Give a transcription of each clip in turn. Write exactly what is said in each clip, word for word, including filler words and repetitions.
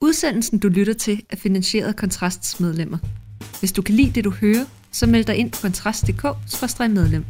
Udsendelsen, du lytter til, er finansieret af Kontrasts medlemmer. Hvis du kan lide det, du hører, så meld dig ind på kontrast punktum d k skråstreg medlem.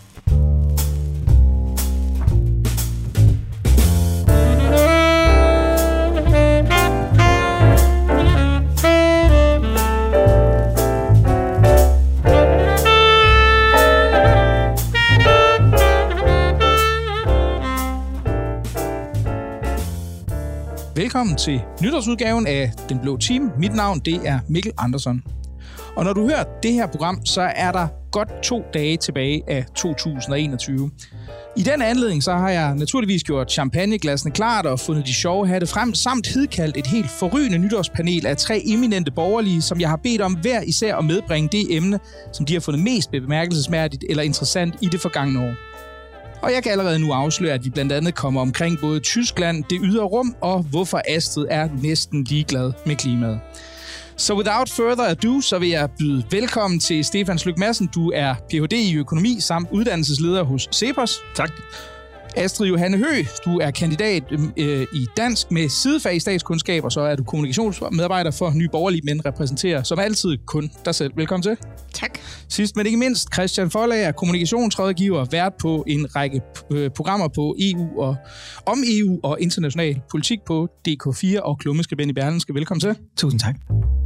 Velkommen til nytårsudgaven af Den Blå Time. Mit navn, det er Mikkel Andersson. Og når du hører det her program, så er der godt to dage tilbage af to tusind og enogtyve. I den anledning så har jeg naturligvis gjort champagneglassene klart og fundet de sjove hatte frem, samt hidkaldt et helt forrygende nytårspanel af tre eminente borgerlige, som jeg har bedt om hver især at medbringe det emne, som de har fundet mest bemærkelsesværdigt eller interessant i det forgangne år. Og jeg kan allerede nu afsløre, at vi blandt andet kommer omkring både Tyskland, det ydre rum, og hvorfor Astrid er næsten ligeglad med klimaet. Så without further ado, så vil jeg byde velkommen til Stefan Sløk Madsen. Du er P H D i økonomi samt uddannelsesleder hos CEPOS. Tak. Astrid Johanne Høgh, du er kandidat øh, i dansk med sidefag i statskundskab, og så er du kommunikationsmedarbejder for Nye Borgerlige, men repræsenterer som altid kun dig selv. Velkommen til. Tak. Sidst men ikke mindst, Christian Forlager, kommunikationsrådgiver, vært på en række øh, programmer på E U og om E U og international politik på D K fire og klummeskribent i Berlingske. Velkommen til. Tusind tak.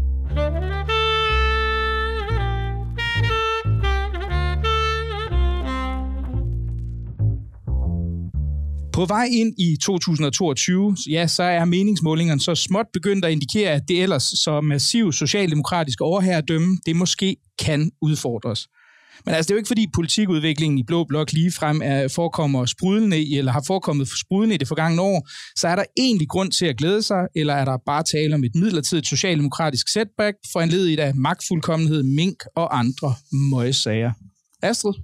På vej ind i to tusind og toogtyve, ja, så er meningsmålingerne så småt begyndt at indikere, at det ellers så massiv socialdemokratiske overherredømme, det måske kan udfordres. Men altså, det er jo ikke fordi politikudviklingen i Blå Blok ligefrem er forekommer sprudlende i, eller har forekommet sprudlende i det forgangne år, så er der egentlig grund til at glæde sig, eller er der bare tale om et midlertidigt socialdemokratisk setback, foranlediget af magtfuldkommenhed, mink og andre møgsager. Astrid?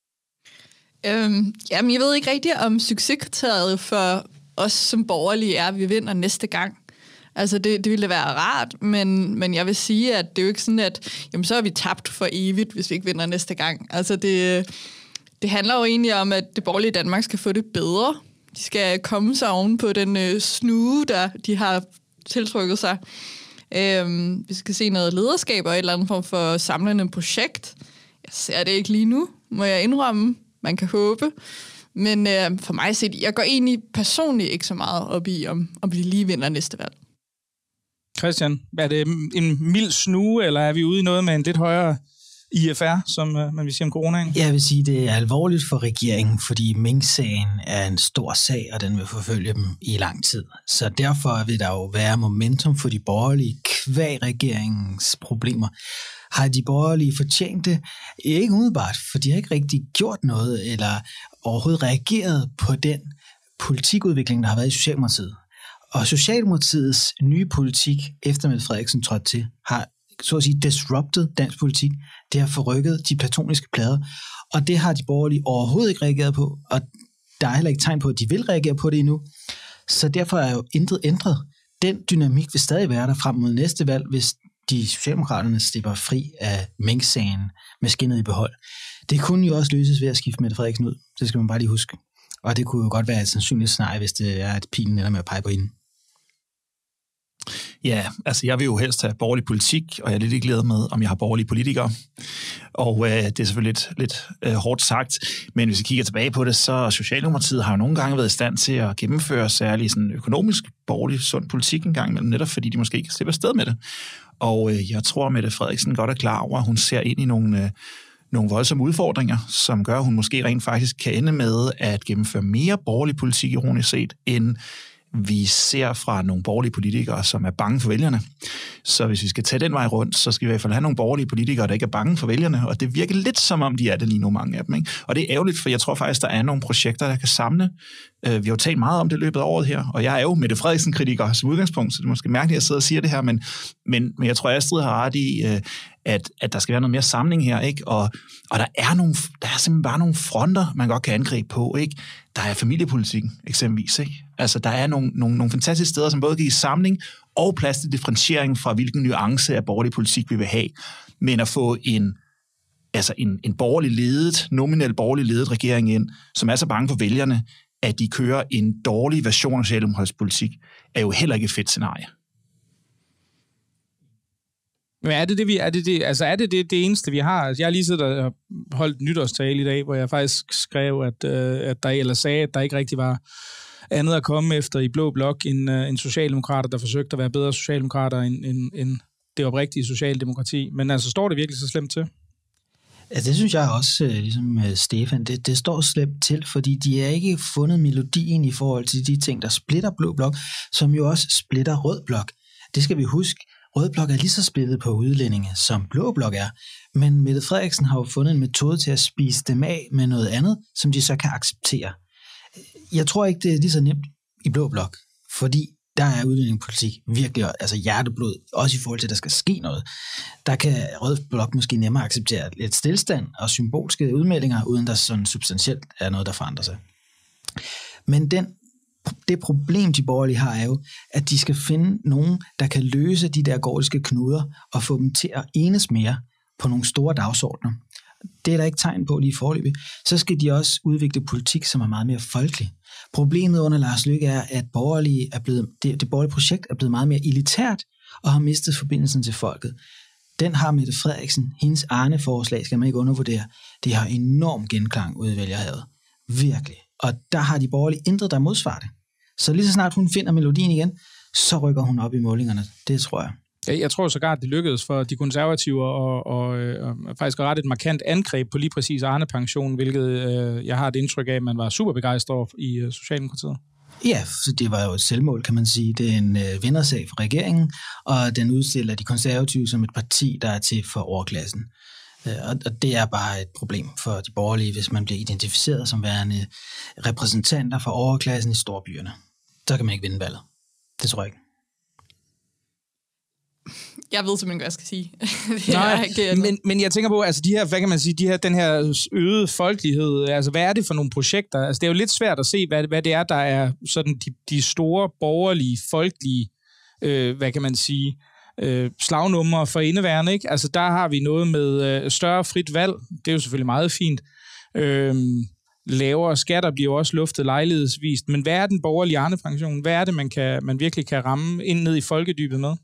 Øhm, jamen, jeg ved ikke rigtigt, om succeskriteriet for os som borgerlige er, at vi vinder næste gang. Altså, det, det ville være rart, men, men jeg vil sige, at det er jo ikke sådan, at jamen, så er vi tabt for evigt, hvis vi ikke vinder næste gang. Altså, det, det handler jo egentlig om, at det borgerlige Danmark skal få det bedre. De skal komme sig oven på den øh, snue, der de har tiltrykket sig. Øhm, vi skal se noget lederskab og et eller andet form for samlende projekt. Jeg ser det ikke lige nu, må jeg indrømme. Man kan håbe. Men øh, for mig set, jeg går egentlig personligt ikke så meget op i, om, om vi lige vinder næste valg. Christian, er det en mild snue, eller er vi ude i noget med en lidt højere I F R, som man vil sige om coronaen? Jeg vil sige, det er alvorligt for regeringen, fordi Mink-sagen er en stor sag, og den vil forfølge dem i lang tid. Så derfor vil der jo være momentum for de borgerlige kvæg regeringens problemer. Har de borgerlige fortjent det? Ikke umiddelbart, for de har ikke rigtig gjort noget, eller overhovedet reageret på den politikudvikling, der har været i Socialdemokratiet. Og Socialdemokratiets nye politik, efter Mette Frederiksen trådte til, har så at sige disrupted dansk politik. Det har forrykket de platoniske plader, og det har de borgerlige overhovedet ikke reageret på, og der er heller ikke tegn på, at de vil reagere på det endnu. Så derfor er jo intet ændret. Den dynamik vil stadig være der frem mod næste valg, hvis de socialdemokraterne slipper fri af Mink-sagen med skinnet i behold. Det kunne jo også løses ved at skifte Mette Frederiksen ud. Det skal man bare lige huske. Og det kunne jo godt være et sandsynligt scenarie, hvis det er, at pilen ender med at pege på hende. Ja, altså jeg vil jo helst have borgerlig politik, og jeg er lidt ikke glad med, om jeg har borgerlige politikere. Og øh, det er selvfølgelig lidt, lidt øh, hårdt sagt, men hvis vi kigger tilbage på det, så Socialdemokratiet har jo nogle gange været i stand til at gennemføre særlig sådan økonomisk borgerlig sund politik en gang imellem, netop fordi de måske ikke kan slippe afsted med det. Og øh, jeg tror, at Mette Frederiksen godt er klar over, at hun ser ind i nogle, øh, nogle voldsomme udfordringer, som gør, at hun måske rent faktisk kan ende med at gennemføre mere borgerlig politik ironisk set, end vi ser fra nogle borgerlige politikere, som er bange for vælgerne. Så hvis vi skal tage den vej rundt, så skal vi i hvert fald have nogle borgerlige politikere, der ikke er bange for vælgerne, og det virker lidt som om, de er det lige nu, mange af dem. Ikke? Og det er ærgerligt, for jeg tror faktisk, der er nogle projekter, der kan samle. Vi har jo talt meget om det løbet af året her, og jeg er jo Mette Frederiksen-kritiker som udgangspunkt, så det er måske mærkeligt, at jeg sidder og siger det her, men, men, men jeg tror, at Astrid har ret i, at, at der skal være noget mere samling her, ikke? Og, og der, er nogle, der er simpelthen bare nogle fronter, man godt kan angribe på, ikke? Der er familiepolitikken eksempelvis, ikke? Altså, der er nogle, nogle, nogle fantastiske steder, som både giver samling og plads til differentiering fra, hvilken nuance af borgerlig politik vi vil have, men at få en, altså en, en borgerlig ledet, nominel borgerlig ledet regering ind, som er så bange for vælgerne, at de kører en dårlig version af socialdemokratisk politik, er jo heller ikke et fedt scenarie. Men er det det, vi, er det det, altså er det det, det eneste, vi har? Altså, jeg har lige siddet og holdt nytårstale i dag, hvor jeg faktisk skrev, at, øh, at der, eller sagde, at der ikke rigtig var andet at komme efter i Blå Blok end, øh, end socialdemokrater, der forsøgte at være bedre socialdemokrater end, end, end det oprigtige socialdemokrati. Men altså, står det virkelig så slemt til? Ja, det synes jeg også, ligesom Stefan, det, det står slemt til, fordi de har ikke fundet melodien i forhold til de ting, der splitter Blå Blok, som jo også splitter Rød Blok. Det skal vi huske. Rød Blok er lige så splittet på udlændinge, som Blå Blok er, men Mette Frederiksen har jo fundet en metode til at spise dem af med noget andet, som de så kan acceptere. Jeg tror ikke, det er lige så nemt i Blå Blok, fordi der er udlændingepolitik virkelig altså hjerteblod, også i forhold til, at der skal ske noget. Der kan Rød Blok måske nemmere acceptere lidt stillstand og symbolske udmeldinger, uden der sådan substantielt er noget, der forandrer sig. Men den, det problem, de borgerlige har, er jo, at de skal finde nogen, der kan løse de der gordiske knuder og få dem til at enes mere på nogle store dagsordner. Det er der ikke tegn på lige i forløbet. Så skal de også udvikle politik, som er meget mere folkelig. Problemet under Lars Løkke er, at borgerlige er blevet, det, det borgerlige projekt er blevet meget mere elitært og har mistet forbindelsen til folket. Den har Mette Frederiksen, hendes Arne-forslag, skal man ikke undervurdere, det har enorm genklang ude i vælgerhavet. Virkelig. Og der har de borgerlige intet, der modsvarer det. Så lige så snart hun finder melodien igen, så rykker hun op i målingerne. Det tror jeg. Jeg tror sågar, at det lykkedes for de konservative og, og, og faktisk at rette et markant angreb på lige præcis Arne-pensionen, hvilket øh, jeg har et indtryk af, at man var super begejstret i øh, Socialdemokratiet. Ja, så det var jo et selvmål, kan man sige. Det er en øh, vindersag for regeringen, og den udstiller de konservative som et parti, der er til for overklassen. Øh, og, og det er bare et problem for de borgerlige, hvis man bliver identificeret som værende repræsentanter for overklassen i storbyerne. Så kan man ikke vinde valget. Det tror jeg ikke. Jeg ved simpelthen ikke, hvad jeg skal sige. det Nej, er, men, men jeg tænker på, altså de her, hvad kan man sige, de her, den her øgede folkelighed, altså hvad er det for nogle projekter? Altså det er jo lidt svært at se, hvad, hvad det er, der er sådan de, de store borgerlige, folkelige, øh, hvad kan man sige, øh, slagnumre for indeværende, ikke? Altså der har vi noget med øh, større frit valg, det er jo selvfølgelig meget fint. Øh, lavere skatter bliver jo også luftet lejlighedsvist, men hvad er den borgerlige Arne-pension? Hvad er det, man, kan, man virkelig kan ramme ind ned i folkedybet med?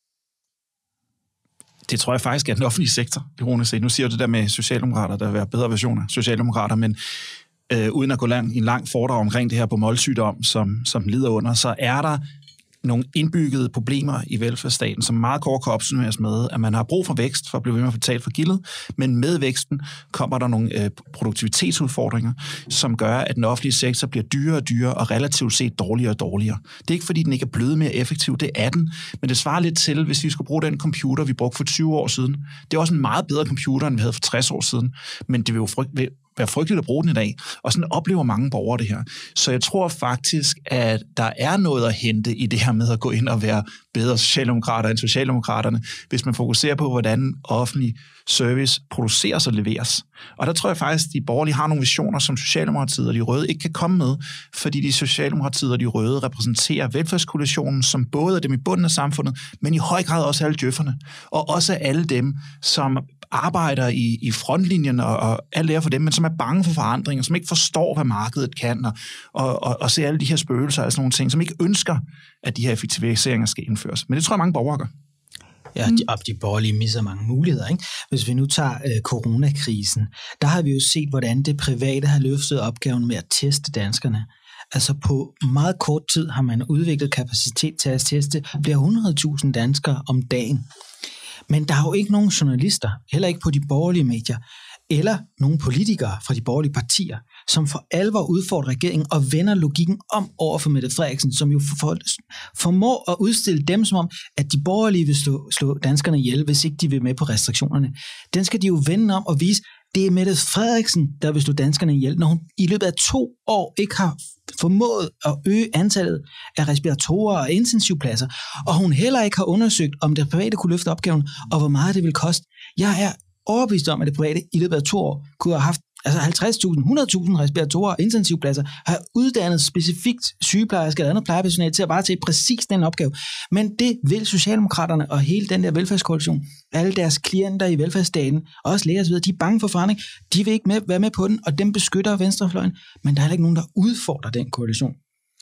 Det tror jeg faktisk er den offentlige sektor, ironisk set. Nu siger du det der med socialdemokrater, der vil være bedre versioner af socialdemokrater, men øh, uden at gå lang, en lang foredrag omkring det her på målsygdom, som, som lider under, så er der nogle indbyggede problemer i velfærdsstaten, som meget kort kan opsummeres med, at man har brug for vækst for at blive ved med at betale for gildet, men med væksten kommer der nogle øh, produktivitetsudfordringer, som gør, at den offentlige sektor bliver dyrere og dyrere og relativt set dårligere og dårligere. Det er ikke, fordi den ikke er blevet mere effektiv, det er den, men det svarer lidt til, hvis vi skulle bruge den computer, vi brugte for tyve år siden. Det er også en meget bedre computer, end vi havde for tres år siden, men det vil jo frygt, være frygteligt at bruge den i dag, og sådan oplever mange borgere det her. Så jeg tror faktisk, at der er noget at hente i det her med at gå ind og være bedre socialdemokrater end socialdemokraterne, hvis man fokuserer på, hvordan offentlig service produceres og leveres. Og der tror jeg faktisk, at de borgerlige har nogle visioner, som Socialdemokratiet og de røde ikke kan komme med, fordi de Socialdemokratiet og de røde repræsenterer velfærdskoalitionen, som både er dem i bunden af samfundet, men i høj grad også alle djøfferne, og også alle dem, som arbejder i, i frontlinjen og, og alt er for dem, men som er bange for forandringer, som ikke forstår, hvad markedet kan, og, og, og, og ser alle de her spøgelser og sådan nogle ting, som ikke ønsker, at de her effektiviseringer skal indføres. Men det tror jeg, mange borgere gør. Ja, de, og de borgerlige misser mange muligheder, ikke? Hvis vi nu tager øh, coronakrisen, der har vi jo set, hvordan det private har løftet opgaven med at teste danskerne. Altså på meget kort tid har man udviklet kapacitet til at teste flere hundrede tusind danskere om dagen. Men der er jo ikke nogen journalister, heller ikke på de borgerlige medier, eller nogle politikere fra de borgerlige partier, som for alvor udfordrer regeringen og vender logikken om over for Mette Frederiksen, som jo for, formår at udstille dem som om, at de borgerlige vil slå, slå danskerne ihjel, hvis ikke de vil med på restriktionerne. Den skal de jo vende om og vise, det er Mette Frederiksen, der vil slå danskerne ihjel, når hun i løbet af to år ikke har formået at øge antallet af respiratorer og intensivpladser, og hun heller ikke har undersøgt, om det private kunne løfte opgaven, og hvor meget det vil koste. Jeg er overbevist om, at det private i løbet af to år kunne have haft altså halvtreds tusind, hundrede tusind respiratorer og intensivpladser, har uddannet specifikt sygeplejersker eller andet plejepersonale til at varetage præcis den opgave. Men det vil Socialdemokraterne og hele den der velfærdskoalition, alle deres klienter i velfærdsstaten, også læger osv., de er bange for forandring, de vil ikke med, være med på den, og dem beskytter venstrefløjen, men der er heller ikke nogen, der udfordrer den koalition.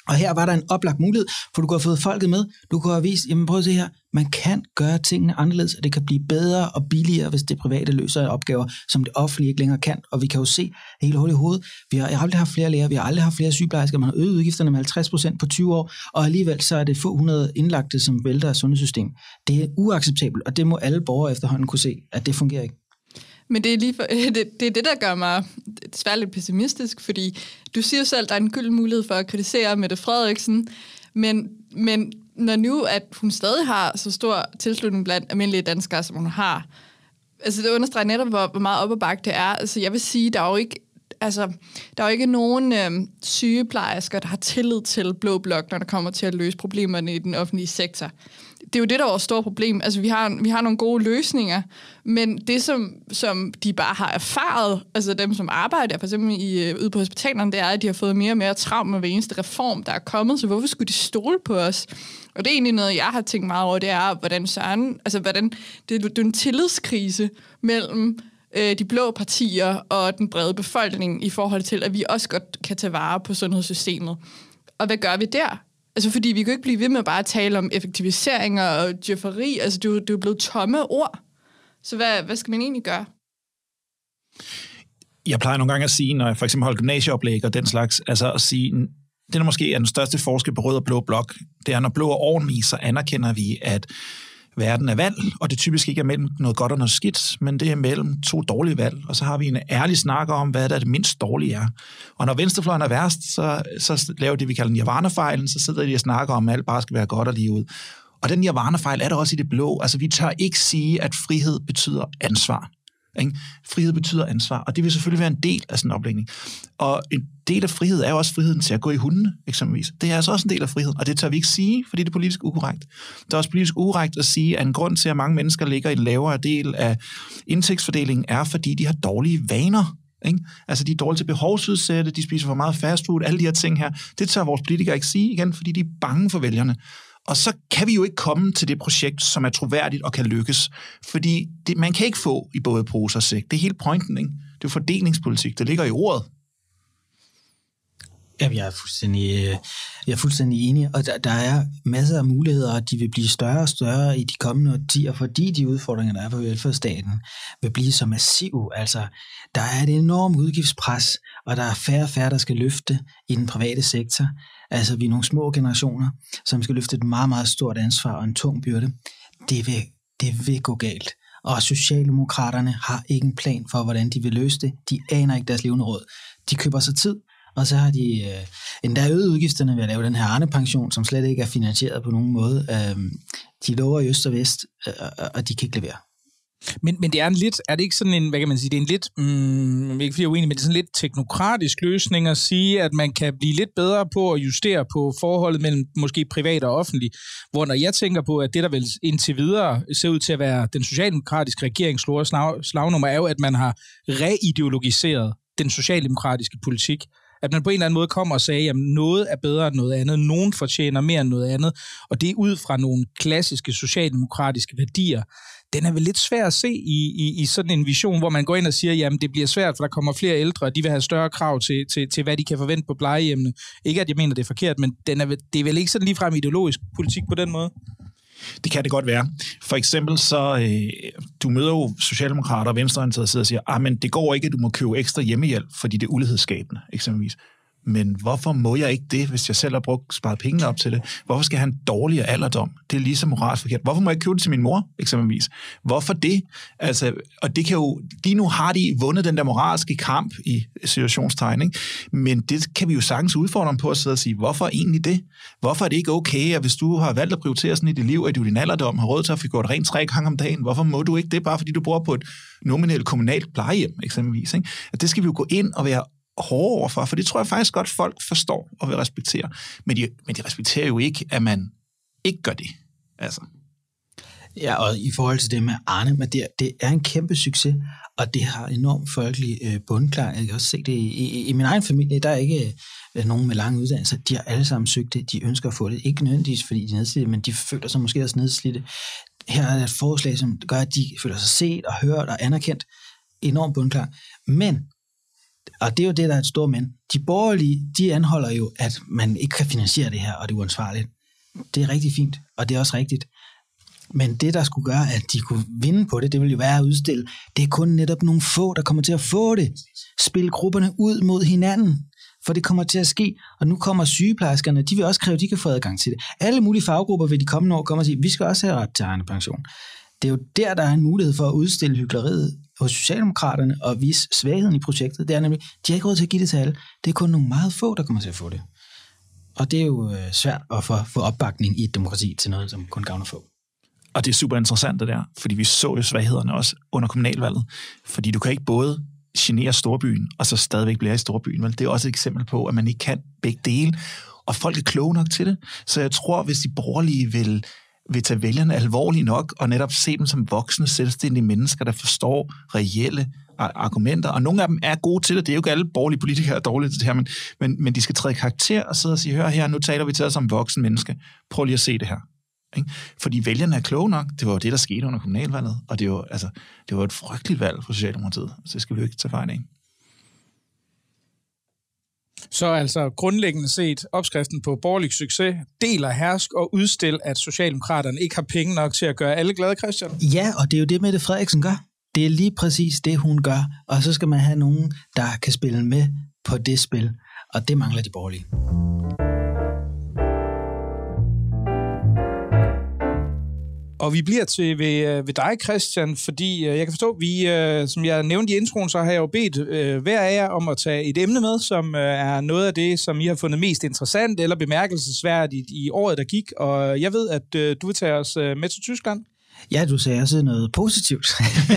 Og her var der en oplagt mulighed, for du kunne have fået folket med. Du kunne have vist, jamen prøv at se her, man kan gøre tingene anderledes, og det kan blive bedre og billigere, hvis det private løser opgaver, som det offentlige ikke længere kan. Og vi kan jo se helt hurtigt i hovedet, vi har aldrig haft flere læger, vi har aldrig haft flere sygeplejersker, man har øget udgifterne med halvtreds procent på tyve år, og alligevel så er det få hundrede indlagte, som vælter af sundhedssystem. Det er uacceptabelt, og det må alle borgere efterhånden kunne se, at det fungerer ikke. Men det er, lige for, det, det er det, der gør mig svært lidt pessimistisk, fordi du siger jo selv, at der er en gylden mulighed for at kritisere Mette Frederiksen, men, men når nu, at hun stadig har så stor tilslutning blandt almindelige danskere, som hun har, altså det understreger netop, hvor, hvor meget op ad bakke det er. Altså jeg vil sige, der er jo ikke, altså, der er jo ikke nogen øh, sygeplejersker, der har tillid til Blå Blok, når der kommer til at løse problemerne i den offentlige sektor. Det er jo det, der er vores store problem. Altså, vi har, vi har nogle gode løsninger, men det, som, som de bare har erfaret, altså dem, som arbejder for eksempel i, ude på hospitalerne, det er, at de har fået mere og mere travlt med hver eneste reform, der er kommet, så hvorfor skulle de stole på os? Og det er egentlig noget, jeg har tænkt meget over, det er, hvordan Søren, altså, hvordan, det, det er en tillidskrise mellem øh, de blå partier og den brede befolkning i forhold til, at vi også godt kan tage vare på sundhedssystemet. Og hvad gør vi der? Altså, fordi vi kan jo ikke blive ved med bare at tale om effektiviseringer og djøfferi. Altså, det er jo, det er jo blevet tomme ord. Så hvad, hvad skal man egentlig gøre? Jeg plejer nogle gange at sige, når jeg for eksempel holder gymnasieoplæg og den slags, altså at sige, det der måske er den største forskel på rød og blå blok, det er, når blå er ordentlige, så anerkender vi, at verden er valg, og det typisk ikke er mellem noget godt og noget skidt, men det er mellem to dårlige valg, og så har vi en ærlig snak om, hvad der det mindst dårlige er. Og når venstrefløjen er værst, så, så laver det, vi kalder nirvana-fejlen, så sidder de og snakker om, at alt bare skal være godt og lige ud. Og den nirvana-fejl er der også i det blå. Altså, vi tør ikke sige, at frihed betyder ansvar. Ikke? Frihed betyder ansvar, og det vil selvfølgelig være en del af sådan en oplægning. Og en del af frihed er jo også friheden til at gå i hundene, eksempelvis. Det er altså også en del af friheden, og det tør vi ikke sige, fordi det er politisk ukorrekt. Det er også politisk ukorrekt at sige, at en grund til, at mange mennesker ligger i en lavere del af indtægtsfordelingen, er, fordi de har dårlige vaner. Ikke? Altså, de er dårlige til behovsudsætte, de spiser for meget fast food, alle de her ting her. Det tør vores politikere ikke sige igen, fordi de er bange for vælgerne. Og så kan vi jo ikke komme til det projekt, som er troværdigt og kan lykkes. Fordi det, man kan ikke få i både pose og sæk. Det er hele pointen, ikke? Det er jo fordelingspolitik, det ligger i ordet. Jamen, jeg er fuldstændig, jeg er fuldstændig enig, og der, der er masser af muligheder, og de vil blive større og større i de kommende årtier, fordi de udfordringer, der er på velfærdsstaten, vil blive så massive. Altså, der er et enormt udgiftspres, og der er færre og færre, der skal løfte i den private sektor. Altså, vi er nogle små generationer, som skal løfte et meget, meget stort ansvar og en tung byrde. Det vil, det vil gå galt. Og Socialdemokraterne har ikke en plan for, hvordan de vil løse det. De aner ikke deres levende råd. De køber sig tid, og så har de øh, endda øget udgifterne ved at lave den her Arne-pension, som slet ikke er finansieret på nogen måde. Øh, de lover i øst og vest, øh, og de kan ikke levere. Men, men det er en lidt, er det ikke sådan en, hvad kan man sige, det er en lidt, mm, ikke fordi jeg er uenig, men det er sådan en lidt teknokratisk løsning at sige, at man kan blive lidt bedre på at justere på forholdet mellem måske privat og offentlig, hvor når jeg tænker på, at det der vel indtil videre ser ud til at være den socialdemokratiske regerings store slag, slagnummer, er jo, at man har reideologiseret den socialdemokratiske politik. At man på en eller anden måde kommer og sagde, at noget er bedre end noget andet, nogen fortjener mere end noget andet, og det er ud fra nogle klassiske socialdemokratiske værdier. Den er vel lidt svær at se i, i, i sådan en vision, hvor man går ind og siger, jamen det bliver svært, for der kommer flere ældre, og de vil have større krav til, til, til hvad de kan forvente på plejehjemmene. Ikke at jeg mener, det er forkert, men den er, det er vel ikke sådan ligefrem ideologisk politik på den måde? Det kan det godt være. For eksempel så, øh, du møder jo socialdemokrater og venstreorienterede sidder og siger, ah, men det går ikke, at du må købe ekstra hjemmehjælp, fordi det er ulighedsskabende, eksempelvis. Men hvorfor må jeg ikke det, hvis jeg selv har brugt sparet penge op til det? Hvorfor skal jeg have en dårligere alderdom? Det er lige så moralsk forkert. Hvorfor må jeg ikke købe det til min mor, eksempelvis? Hvorfor det? Altså, og det kan jo, lige nu har de vundet den der moralske kamp i situationstegn, ikke? Men det kan vi jo sagtens udfordre dem på at sidde og sige, hvorfor egentlig det? Hvorfor er det ikke okay, at hvis du har valgt at prioritere sådan i dit liv, at du i din alderdom har råd til at få gjort rent tre gange om dagen, hvorfor må du ikke det, bare fordi du bor på et nominelt kommunalt plejehjem, eksempelvis, ikke? At det skal vi jo gå ind og være hårde overfor, for det tror jeg faktisk godt, folk forstår og vil respektere. Men de, men de respekterer jo ikke, at man ikke gør det. Altså. Ja, og i forhold til det med Arne, men det, det er en kæmpe succes, og det har enormt folkelig øh, bundklar. Jeg kan også se det i, i, i min egen familie, der er ikke øh, nogen med lange uddannelser. De har alle sammen søgt det, de ønsker at få det. Ikke nødvendigvis, fordi de er nedslidte, men de føler sig måske også nedslidte. Her er et forslag, som gør, at de føler sig set og hørt og anerkendt. Enormt bundklar. Men Og det er jo det, der er et stort men. De borgerlige, de anholder jo, at man ikke kan finansiere det her, og det er uansvarligt. Det er rigtig fint, og det er også rigtigt. Men det, der skulle gøre, at de kunne vinde på det, det ville jo være at udstille. Det er kun netop nogle få, der kommer til at få det. Spil grupperne ud mod hinanden, for det kommer til at ske. Og nu kommer sygeplejerskerne, de vil også kræve, at de kan få adgang til det. Alle mulige faggrupper vil de kommende år komme og sige, vi skal også have ret til egen pension. Det er jo der, der er en mulighed for at udstille hykleriet hos Socialdemokraterne og vise svagheden i projektet. Det er nemlig, de har ikke råd til at give det til alle. Det er kun nogle meget få, der kommer til at få det. Og det er jo svært at få, få opbakning i et demokrati til noget, som kun gavner få. Og det er super interessant det der, fordi vi så jo svaghederne også under kommunalvalget. Fordi du kan ikke både genere storbyen, og så stadigvæk blive i storbyen. Vel? Det er også et eksempel på, at man ikke kan begge dele, og folk er kloge nok til det. Så jeg tror, hvis de borgerlige vil, vil tage vælgerne alvorligt nok, og netop se dem som voksne, selvstændige mennesker, der forstår reelle argumenter, og nogle af dem er gode til det. Det er jo ikke alle borgerlige politikere, der er dårlige til det her, men, men, men de skal træde karakter og sidde og sige, hør her, nu taler vi til os som voksne mennesker. Prøv lige at se det her. Ikke? Fordi vælgerne er kloge nok. Det var jo det, der skete under kommunalvalget, og det var, altså, det var et frygteligt valg for Socialdemokratiet, så det skal vi jo ikke tage fejl af. Så altså grundlæggende set opskriften på borgerlig succes, del og hersk og udstil, at Socialdemokraterne ikke har penge nok til at gøre alle glade, Christian. Ja, og det er jo det, Mette Frederiksen gør. Det er lige præcis det, hun gør. Og så skal man have nogen, der kan spille med på det spil. Og det mangler de borgerlige. Og vi bliver til ved, ved dig, Christian, fordi jeg kan forstå, vi, som jeg nævnte i introen, så har jeg jo bedt hver af jer om at tage et emne med, som er noget af det, som I har fundet mest interessant eller bemærkelsesværdigt i året, der gik. Og jeg ved, at du vil tage os med til Tyskland. Ja, du sagde også noget positivt,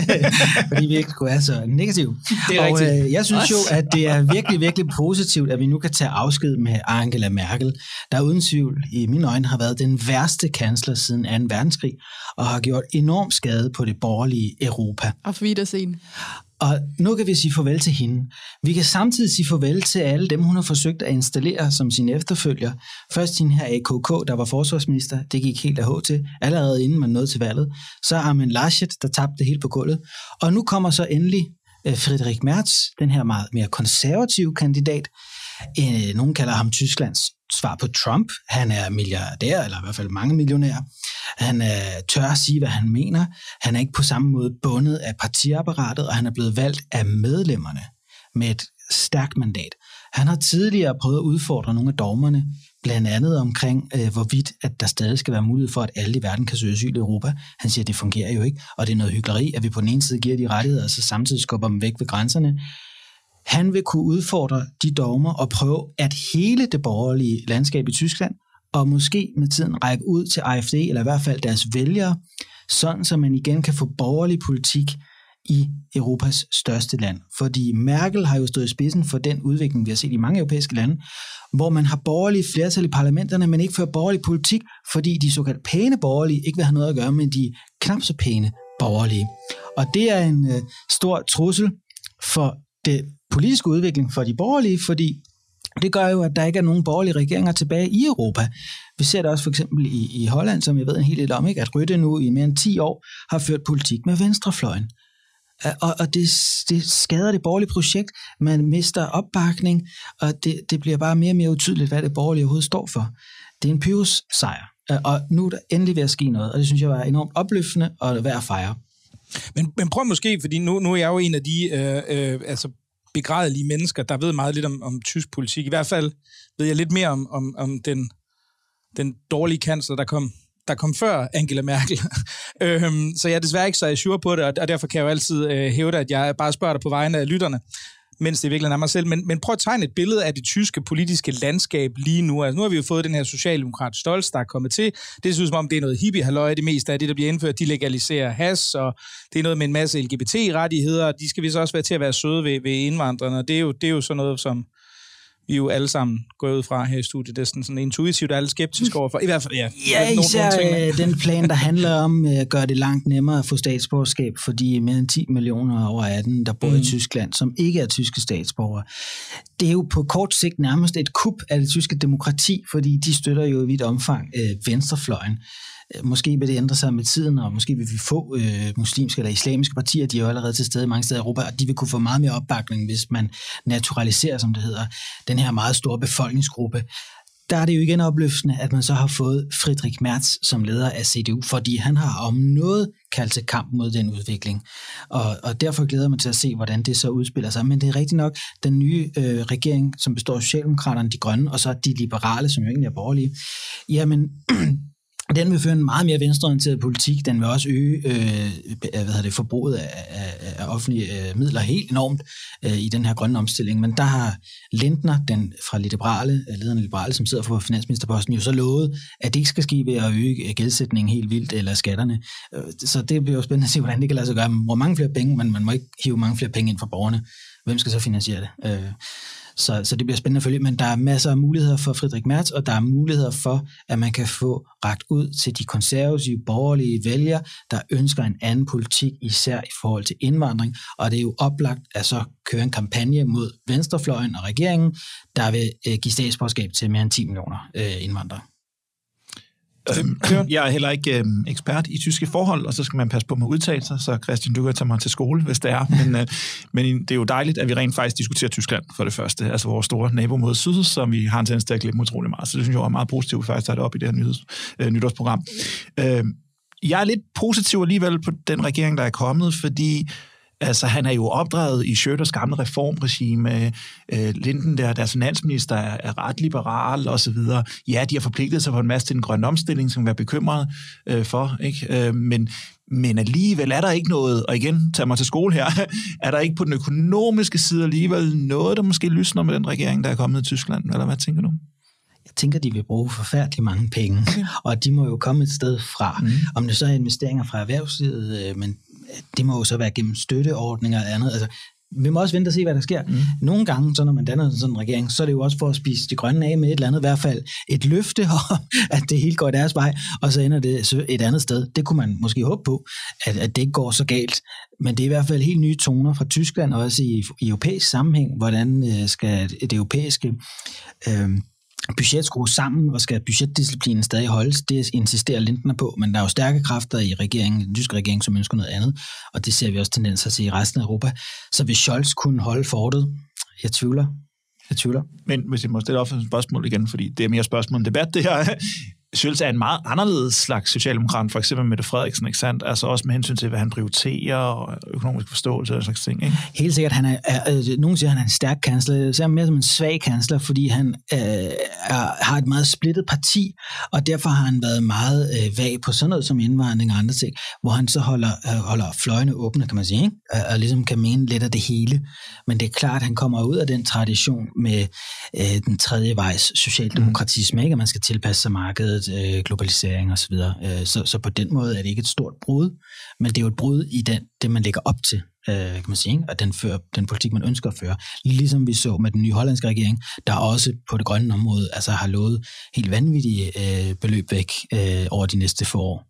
fordi vi ikke skulle være så negativt. Det er og rigtigt. Øh, jeg synes jo, at det er virkelig, virkelig positivt, at vi nu kan tage afsked med Angela Merkel, der uden tvivl i mine øjne har været den værste kansler siden anden verdenskrig, og har gjort enorm skade på det borgerlige Europa. Auf Wiedersehen. Og nu kan vi sige farvel til hende. Vi kan samtidig sige farvel til alle dem, hun har forsøgt at installere som sin efterfølger. Først hende her A K K, der var forsvarsminister. Det gik helt af H til, allerede inden man nåede til valget. Så Armin Laschet, der tabte helt på gulvet. Og nu kommer så endelig Friedrich Merz, den her meget mere konservative kandidat. Nogen kalder ham Tysklands svar på Trump. Han er milliardær, eller i hvert fald mange millionærer. Han tør at sige, hvad han mener. Han er ikke på samme måde bundet af partiapparatet, og han er blevet valgt af medlemmerne med et stærkt mandat. Han har tidligere prøvet at udfordre nogle af dogmerne, blandt andet omkring, øh, hvorvidt at der stadig skal være mulighed for, at alle i verden kan søge asyl i Europa. Han siger, at det fungerer jo ikke, og det er noget hykleri, at vi på den ene side giver de rettigheder, og så samtidig skubber dem væk ved grænserne. Han vil kunne udfordre de dogmer og prøve at hele det borgerlige landskab i Tyskland, og måske med tiden række ud til A F D, eller i hvert fald deres vælgere, sådan så man igen kan få borgerlig politik i Europas største land. Fordi Merkel har jo stået i spidsen for den udvikling, vi har set i mange europæiske lande, hvor man har borgerlige flertal i parlamenterne, men ikke fører borgerlig politik, fordi de såkaldt pæne borgerlige ikke vil have noget at gøre med de knap så pæne borgerlige. Og det er en øh, stor trussel for det politiske udvikling for de borgerlige, fordi det gør jo, at der ikke er nogen borgerlige regeringer tilbage i Europa. Vi ser det også for eksempel i, i Holland, som jeg ved en hel del om, ikke? At Rutte nu i mere end ti år har ført politik med venstrefløjen. Og, og det, det skader det borgerlige projekt. Man mister opbakning, og det, det bliver bare mere og mere utydeligt, hvad det borgerlige overhovedet står for. Det er en Pyrrhus-sejr, og nu er der endelig ved at ske noget, og det synes jeg var enormt opløftende og værd at fejre. Men, men prøv måske, fordi nu, nu er jeg jo en af de øh, øh, altså begrædelige mennesker, der ved meget lidt om, om tysk politik. I hvert fald ved jeg lidt mere om, om, om den, den dårlige kansler, der kom, der kom før Angela Merkel. øhm, så jeg er desværre ikke så sure på det, og, og derfor kan jeg jo altid øh, hævde, at jeg bare spørger dig på vegne af lytterne, mens det virkelig er mig selv. Men, men prøv at tegne et billede af det tyske politiske landskab lige nu. Altså, nu har vi jo fået den her socialdemokrat Stolz, der er kommet til. Det synes som om, det er noget hippie-halløj. Det meste af det, der bliver indført, de legaliserer has, og det er noget med en masse L G B T-rettigheder. De skal vist også være til at være søde ved, ved indvandrerne. Det er, jo, det er jo sådan noget, som vi jo alle sammen går ud fra her i studiet. Det er sådan, sådan intuitivt, alle skeptiske overfor. I hvert fald, ja. Ja, nogle, især nogle ting, den plan, der handler om at gøre det langt nemmere at få statsborgerskab for de mere end ti millioner over atten, der bor mm. i Tyskland, som ikke er tyske statsborgere. Det er jo på kort sigt nærmest et kup af det tyske demokrati, fordi de støtter jo i vidt omfang øh, venstrefløjen. Måske vil det ændre sig med tiden, og måske vil vi få øh, muslimske eller islamiske partier, de er jo allerede til stede mange steder i Europa, og de vil kunne få meget mere opbakning, hvis man naturaliserer, som det hedder, den her meget store befolkningsgruppe. Der er det jo igen opløftende, at man så har fået Friedrich Merz som leder af C D U, fordi han har om noget kaldt til kamp mod den udvikling. Og, og derfor glæder man til at se, hvordan det så udspiller sig. Men det er rigtigt nok, den nye øh, regering, som består af Socialdemokraterne, de grønne, og så de liberale, som jo egentlig er borgerlige, jamen den vil føre en meget mere venstreorienteret politik. Den vil også øge øh, hvad hedder det, forbruget af, af, af offentlige øh, midler helt enormt øh, i den her grønne omstilling. Men der har Lindner, den fra Liberale, lederen af Liberale, som sidder for finansministerposten, jo så lovet, at det ikke skal ske ved at øge gældsætningen helt vildt eller skatterne. Så det bliver jo spændende at se, hvordan det kan lade sig gøre. Man må mange flere penge, men man må ikke hive mange flere penge ind fra borgerne. Hvem skal så finansiere det? Øh, Så, så det bliver spændende at følge, men der er masser af muligheder for Friedrich Merz, og der er muligheder for, at man kan få rakt ud til de konservative, borgerlige vælgere, der ønsker en anden politik, især i forhold til indvandring, og det er jo oplagt at så køre en kampagne mod venstrefløjen og regeringen, der vil øh, give statsborgerskab til mere end ti millioner øh, indvandrere. Jeg er heller ikke øh, ekspert i tyske forhold, og så skal man passe på med udtalelser, så Christian, du kan tage mig til skole, hvis det er. Men, øh, men det er jo dejligt, at vi rent faktisk diskuterer Tyskland for det første, altså vores store nabo mod syd, som vi har en tendens til at glemme utrolig meget. Så det synes jeg er meget positivt, at vi faktisk tager det op i det her nyheds, øh, nytårsprogram. Øh, jeg er lidt positiv alligevel på den regering, der er kommet, fordi altså, han er jo opdraget i Schröders gamle reformregime. Øh, Linden, der, deres finansminister, er, er ret liberal og så videre. Ja, de har forpligtet sig på en masse til den grønne omstilling, som vi er bekymret øh, for. Ikke? Øh, men, men alligevel er der ikke noget, og igen, tag mig til skole her, er der ikke på den økonomiske side alligevel noget, der måske lysner med den regering, der er kommet i Tyskland? Eller hvad tænker du? Jeg tænker, de vil bruge forfærdeligt mange penge, okay. Og de må jo komme et sted fra. Mm. Om det så er investeringer fra erhvervslivet, øh, men det må jo så være gennem støtteordninger og andet. Altså, vi må også vente og se, hvad der sker. Mm. Nogle gange, så når man danner sådan en regering, så er det jo også for at spise de grønne af med et eller andet, i hvert fald et løfte om, at det hele går deres vej, og så ender det et andet sted. Det kunne man måske håbe på, at, at det ikke går så galt. Men det er i hvert fald helt nye toner fra Tyskland, og også i, i europæisk sammenhæng, hvordan øh, skal det europæiske øh, budget skrues sammen, og skal budgetdisciplinen stadig holdes. Det insisterer Lindner på, men der er jo stærke kræfter i regeringen, den tyske regering, som ønsker noget andet, og det ser vi også tendenser til i resten af Europa. Så hvis Scholz kunne holde fortet, jeg tvivler. Jeg tvivler. Men hvis jeg må stille op for et spørgsmål igen, fordi det er mere spørgsmål end debat, det her. Scholz er en meget anderledes slags socialdemokrat, for eksempel Mette Frederiksen, ikke sandt? Altså også med hensyn til, hvad han prioriterer, og økonomisk forståelse og slags ting, ikke? Helt sikkert. Han er, er, nogen siger, at han er en stærk kansler, så er han mere som en svag kansler, fordi han øh, er, har et meget splittet parti, og derfor har han været meget øh, vag på sådan noget som indvandring og andre ting, hvor han så holder, øh, holder fløjene åbne, kan man sige, ikke? Og, og ligesom kan mene lidt af det hele. Men det er klart, at han kommer ud af den tradition med øh, den tredje vejs socialdemokratisme, ikke? At man skal tilpasse sig markedet, globalisering og så videre. Så, så på den måde er det ikke et stort brud, men det er jo et brud i den, det, man lægger op til, kan man sige, og den, fører, den politik, man ønsker at føre. Ligesom vi så med den nye hollandske regering, der også på det grønne område altså har lovet helt vanvittige øh, beløb væk øh, over de næste få år.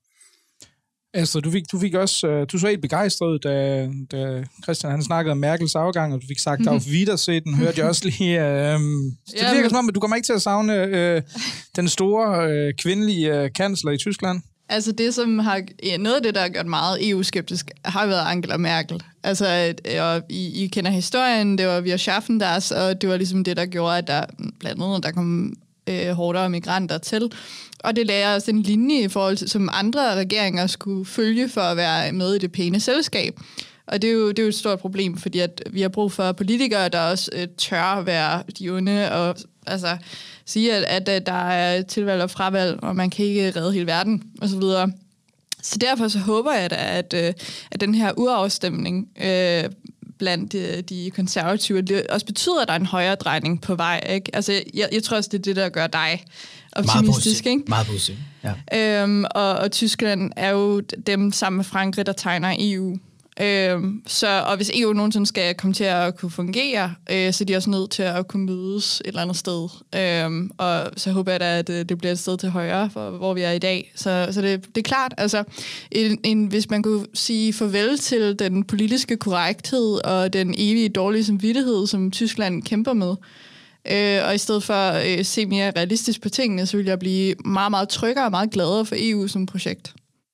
Altså, du fik, du fik også, du så helt begejstret, da, da Christian han snakkede om Merkels afgang, og du fik sagt, Auf Wiedersehen, hørte jeg også lige. Øh, så det virker som om, at du kommer ikke til at savne øh, den store øh, kvindelige øh, kansler i Tyskland. Altså det, som har, noget af det, der har gjort meget E U-skeptisk, har været Angela Merkel. Altså, og I, I kender historien, det var via Schaffendas, og det var ligesom det, der gjorde, at der blandt andet, der kom øh, hårdere migranter til. Og det lagde også en linje i forhold til, som andre regeringer skulle følge for at være med i det pæne selskab. Og det er jo, det er jo et stort problem, fordi at vi har brug for politikere, der også øh, tør være de onde og altså, sige, at, at, at der er tilvalg og fravalg, og man kan ikke redde hele verden osv. Så, så derfor så håber jeg da, at, at den her urafstemning øh, blandt de, de konservative, det også betyder, at der er en højere drejning på vej. Ikke? Altså, jeg, jeg tror også, det er det, der gør dig optimistisk. Ikke? Meget positivt. Ja. Øhm, og, og Tyskland er jo dem sammen med Frankrig, der tegner E U. Øhm, så, og hvis E U nogensinde skal komme til at kunne fungere, øh, så er de også nødt til at kunne mødes et eller andet sted. Øhm, og så håber jeg da, at det bliver et sted til højre, for, hvor vi er i dag. Så, så det, det er klart, altså, en, en, hvis man kunne sige farvel til den politiske korrekthed og den evige dårlige samvittighed, som Tyskland kæmper med, Øh, og i stedet for at øh, se mere realistisk på tingene, så vil jeg blive meget, meget tryggere og meget gladere for E U som projekt.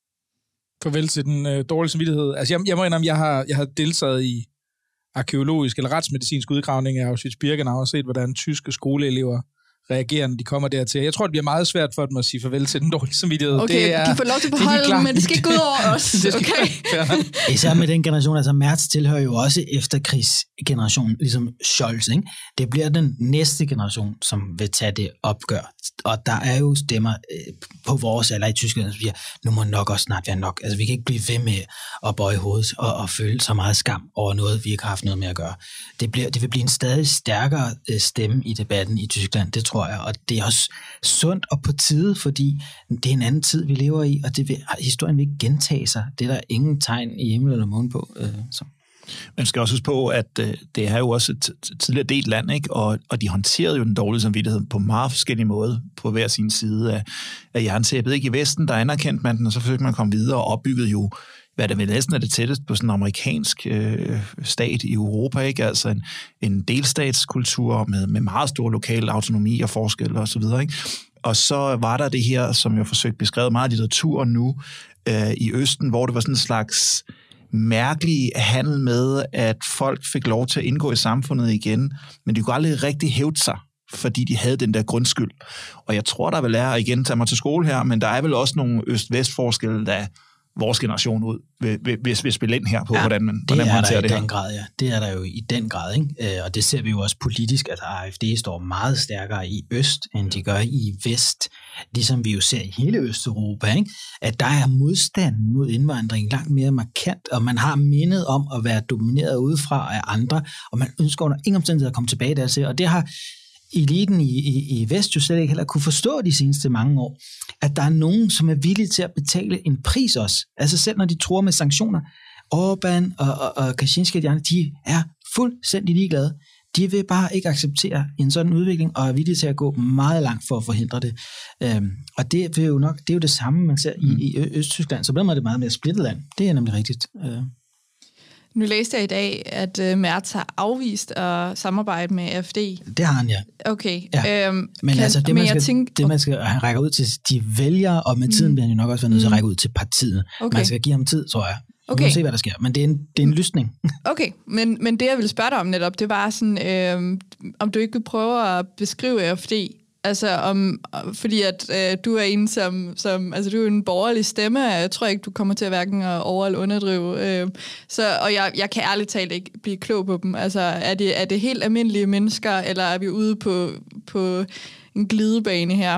Farvel til den øh, dårlige samvittighed. Altså, jeg, jeg må indrømme, jeg har, jeg har deltaget i arkeologisk eller retsmedicinsk udgravning af Auschwitz-Birkenau og set, hvordan tyske skoleelever reagerer, når de kommer dertil. Jeg tror, det bliver meget svært for dem at sige farvel til den dårlige samvittighed. Okay, det er, de får lov til at beholde, men det skal ikke gå ud over os. Det skal, okay. Især med den generation, altså Merz tilhører jo også efterkrigsgenerationen, ligesom Scholz, ikke? Det bliver den næste generation, som vil tage det opgør. Og der er jo stemmer øh, på vores alder i Tyskland, som siger, nu må nok også snart være nok. Altså vi kan ikke blive ved med at bøje hovedet og, og føle så meget skam over noget, vi ikke har haft noget med at gøre. Det, bliver, det vil blive en stadig stærkere øh, stemme i debatten i Tyskland, det tror jeg. Og det er også sundt og på tide, fordi det er en anden tid, vi lever i, og det vil, historien vil ikke gentage sig. Det er der ingen tegn i himmel eller måne på. Øh, så. Man skal også huske på, at øh, det er jo også et tidligere delt land, ikke? Og, og de håndterede jo den dårlige samvittighed på meget forskellige måder på hver sin side af, af jerntæppet. Ikke? I Vesten, der anerkendte man den, og så forsøgte man at komme videre og opbyggede jo, hvad det vel næsten er det tættest på sådan en amerikansk øh, stat i Europa, ikke? Altså en, en delstatskultur med, med meget stor lokal autonomi og forskel og så videre, ikke? Og så var der det her, som jeg forsøgte beskrevet meget i litteraturen nu, øh, i Østen, hvor det var sådan en slags mærkelig handel med, at folk fik lov til at indgå i samfundet igen, men de kunne aldrig rigtig hævde sig, fordi de havde den der grundskyld. Og jeg tror, der vel er, igen tager mig til skole her, men der er vel også nogle øst-vest-forskelle, der vores generation ud, hvis vi spiller ind her på, ja, hvordan man det hvordan man håndterer det her. Den grad, ja. Det er der jo i den grad, ikke? Og det ser vi jo også politisk, at A F D står meget stærkere i øst, end de gør i vest, ligesom vi jo ser i hele Østeuropa, ikke? At der er modstand mod indvandring langt mere markant, og man har mindet om at være domineret udefra af andre, og man ønsker under ingen omstændighed at komme tilbage dertil, og det har eliten i, i, i vest jo slet ikke heller kunne forstå de seneste mange år, at der er nogen, som er villige til at betale en pris også. Altså selv når de tror med sanktioner. Orbán og, og, og Kaczynski, de andre, de er fuldstændig ligeglade. De vil bare ikke acceptere en sådan udvikling, og er villige til at gå meget langt for at forhindre det. Øhm, og det er jo nok, det er jo det samme, man ser i, i Østtyskland. Så på den måde er det meget mere splittet land. Det er nemlig rigtigt. Øh. Nu læste jeg i dag, at uh, Merz har afvist at samarbejde med A F D. Det har han, ja. Okay. Ja. Øhm, men kan, altså, det man, skal, tænke, det man skal, han rækker ud til de vælgere, og med tiden mm. vil han jo nok også være nødt til at række ud til partiet. Okay. Man skal give ham tid, tror jeg. Okay. Vi må se, hvad der sker. Men det er en, det er en lysning. Okay, men, men det, jeg ville spørge dig om netop, det var sådan, øh, om du ikke vil prøve at beskrive A F D. Altså, om, fordi at øh, du er en, som, som... Altså, du er en borgerlig stemme, jeg tror ikke, du kommer til at hverken at over- eller underdrive. Øh, så, og jeg, jeg kan ærligt talt ikke blive klog på dem. Altså, er det, er det helt almindelige mennesker, eller er vi ude på, på en glidebane her?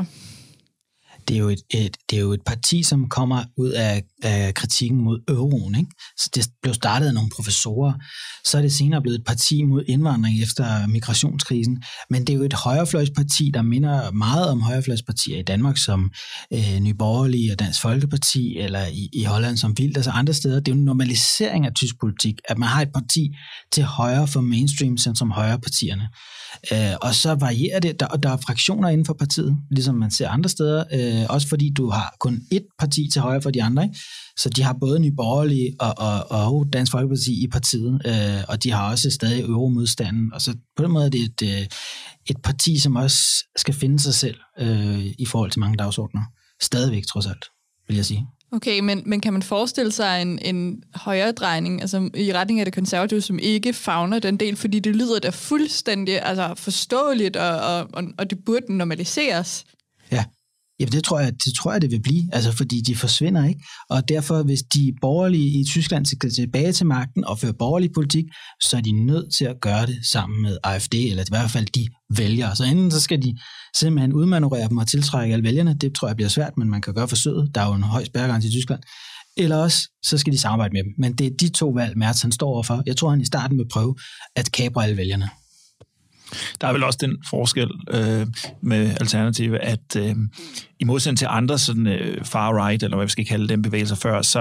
Det er, jo et, et, det er jo et parti, som kommer ud af, af kritikken mod euroen, ikke? Så det blev startet af nogle professorer. Så er det senere blevet et parti mod indvandring efter migrationskrisen. Men det er jo et højrefløjsparti, der minder meget om højrefløjspartier i Danmark, som øh, Nye Borgerlige og Dansk Folkeparti, eller i, i Holland som Vildt, altså andre steder. Det er jo en normalisering af tysk politik, at man har et parti til højre for mainstream, som højrepartierne. Øh, og så varierer det, der, der er fraktioner inden for partiet, ligesom man ser andre steder, øh, også fordi du har kun ét parti til højre for de andre, ikke? Så de har både Nye Borgerlige og, og, og Dansk Folkeparti i partiet, øh, og de har også stadig euromodstanden, og så på den måde er det et, et parti, som også skal finde sig selv øh, i forhold til mange dagsordner. Stadigvæk, trods alt, vil jeg sige. Okay, men, men kan man forestille sig en, en højere drejning, altså i retning af det konservative, som ikke favner den del, fordi det lyder da fuldstændig altså forståeligt, og, og, og det burde normaliseres? Ja, Jamen, det tror jeg, det tror jeg, det vil blive, altså fordi de forsvinder, ikke? Og derfor, hvis de borgerlige i Tyskland skal tilbage til magten og føre borgerlig politik, så er de nødt til at gøre det sammen med A F D, eller i hvert fald de vælgere. Så enten så skal de simpelthen udmanøvrere dem og tiltrække alle vælgerne. Det tror jeg bliver svært, men man kan gøre forsøget. Der er jo en høj spærregrænse i Tyskland. Eller også, så skal de samarbejde med dem. Men det er de to valg, Merz han står overfor. Jeg tror, han i starten vil prøve at kapre alle vælgerne. Der er vel også den forskel øh, med Alternative, at øh, i modsætning til andre sådan, øh, far-right, eller hvad vi skal kalde dem, bevægelser før, så,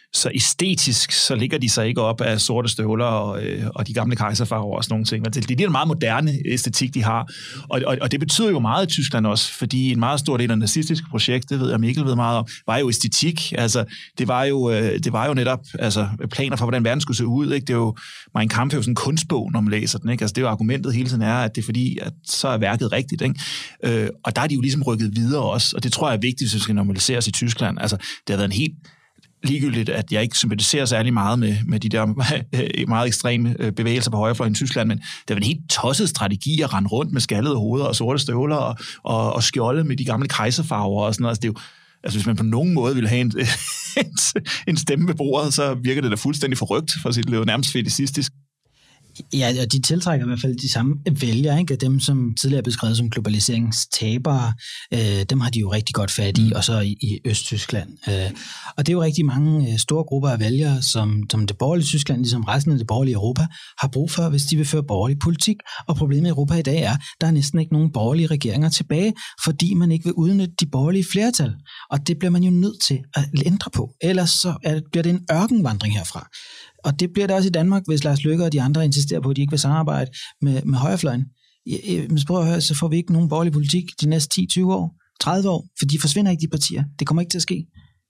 så æstetisk, så ligger de sig ikke op af sorte støvler og, øh, og de gamle kejserfarver og sådan nogle ting. Det, det er en meget moderne æstetik, de har. Og, og, og det betyder jo meget i Tyskland også, fordi en meget stor del af det nazistiske projekt, det ved jeg, Mikkel ved meget om, var jo æstetik. Altså, det var jo, øh, det var jo netop altså, planer for, hvordan verden skulle se ud. Ikke? Det er jo, Mein Kampf er jo sådan en kunstbog, når man læser den. Ikke? Altså, det er jo argumentet hele tiden er, at det er fordi, at så er værket rigtigt. Ikke? Øh, og der er de jo ligesom rykket videre også, og det tror jeg er vigtigt, hvis det skal normaliseres i Tyskland. Altså, det har været en helt ligegyldigt, at jeg ikke sympatiserer særlig meget med, med de der meget ekstreme bevægelser på højrefløjen i Tyskland, men det er en helt tosset strategi at rende rundt med skaldede hoveder og sorte støvler og, og, og skjolde med de gamle kejserfarver og sådan noget. Altså, det er jo, altså hvis man på nogen måde ville have en, en, en stemme ved bordet, så virker det da fuldstændig forrygt, for at sige det nærmest fetisistisk. Ja, og de tiltrækker i hvert fald de samme vælgere, ikke? Dem, som tidligere er beskrevet som globaliseringstabere, øh, dem har de jo rigtig godt fat i, og så i, i Østtyskland. Øh, og det er jo rigtig mange øh, store grupper af vælgere, som, som det borgerlige Tyskland, ligesom resten af det borgerlige Europa, har brug for, hvis de vil føre borgerlig politik. Og problemet i Europa i dag er, der er næsten ikke nogen borgerlige regeringer tilbage, fordi man ikke vil udnytte de borgerlige flertal. Og det bliver man jo nødt til at ændre på. Ellers så er, bliver det en ørkenvandring herfra. Og det bliver det også i Danmark, hvis Lars Løkke og de andre insisterer på, at de ikke vil samarbejde med, med højrefløjen. Men prøv at høre, så får vi ikke nogen borgerlig politik de næste ti, tyve år, tredive år, for de forsvinder ikke, de partier. Det kommer ikke til at ske.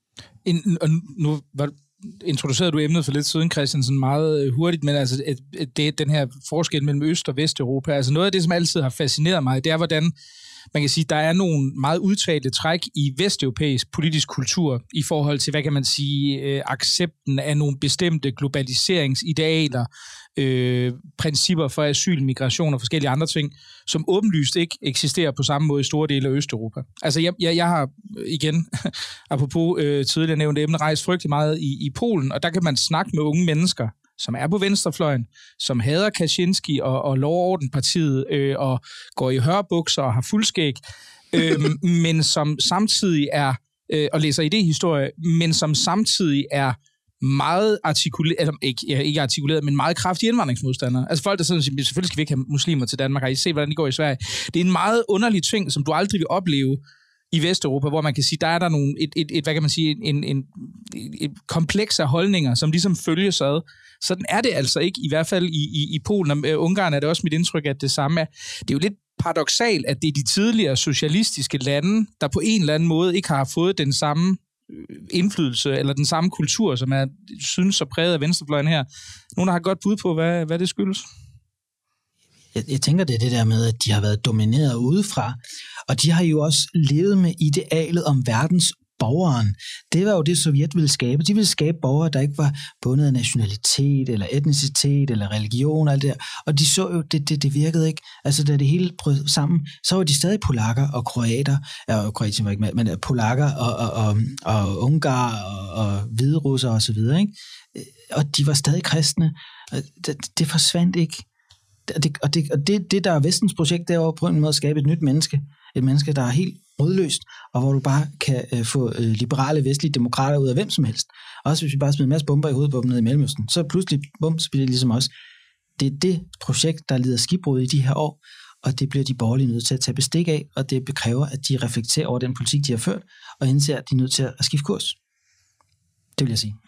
En, og nu var, introducerede du emnet for lidt siden, Christiansen, meget hurtigt, men altså, det er den her forskel mellem Øst- og Vesteuropa. Altså noget af det, som altid har fascineret mig, det er, hvordan man kan sige, der er nogle meget udtalte træk i vesteuropæisk politisk kultur i forhold til, hvad kan man sige, øh, accepten af nogle bestemte globaliseringsidealer, øh, principper for asyl, migration og forskellige andre ting, som åbenlyst ikke eksisterer på samme måde i store dele af Østeuropa. Altså jeg, jeg, jeg har igen, apropos øh, tidligere nævnte emne, rejst frygtelig meget i, i Polen, og der kan man snakke med unge mennesker, som er på venstrefløjen, som hader Kaczynski og, og Lov og Orden-partiet, øh, og går i hørbukser og har fuldskæg, øh, men som samtidig er, øh, og læser idéhistorie, men som samtidig er meget artikuleret, eller ikke, ja, ikke artikuleret, men meget kraftige indvandringsmodstandere. Altså folk, der sådan siger, selvfølgelig skal vi ikke have muslimer til Danmark, har I set, hvordan det går i Sverige? Det er en meget underlig ting, som du aldrig vil opleve i Vesteuropa, hvor man kan sige, der er der nogle, et, et, et, hvad kan man sige, en, en, et kompleks af holdninger, som ligesom følges ad. Sådan er det altså ikke, i hvert fald i, i, i Polen og Ungarn er det også mit indtryk, at det samme er. Det er jo lidt paradoksalt, at det er de tidligere socialistiske lande, der på en eller anden måde ikke har fået den samme indflydelse, eller den samme kultur, som er, synes så præget af venstrefløjen her. Nogen har godt bud på, hvad, hvad det skyldes? Jeg, jeg tænker, det er det der med, at de har været domineret udefra, og de har jo også levet med idealet om verdens borgeren. Det var jo det, Sovjet ville skabe. De ville skabe borgere, der ikke var bundet af nationalitet, eller etnicitet, eller religion, og alt det der. Og de så jo, det, det, det virkede ikke. Altså, da det hele brød sammen, så var de stadig polakker og kroater, ja, kroatien var ikke med, men polakker og, og, og, og ungar og, og hviderusser og så videre, ikke? Og de var stadig kristne. Det, det forsvandt ikke. Og, det, og, det, og det, det, der er Vestens projekt, det er jo på en måde at skabe et nyt menneske. Et menneske, der er helt rødløst, og hvor du bare kan øh, få øh, liberale vestlige demokrater ud af hvem som helst. Også hvis vi bare smider en masse bomber i hovedet på dem nede i Mellemøsten, så pludselig, bum, så bliver det ligesom os. Det er det projekt, der lider skibbrud i de her år, og det bliver de borgerlige nødt til at tage bestik af, og det kræver, at de reflekterer over den politik, de har ført, og indser, at de er nødt til at skifte kurs. Det vil jeg sige.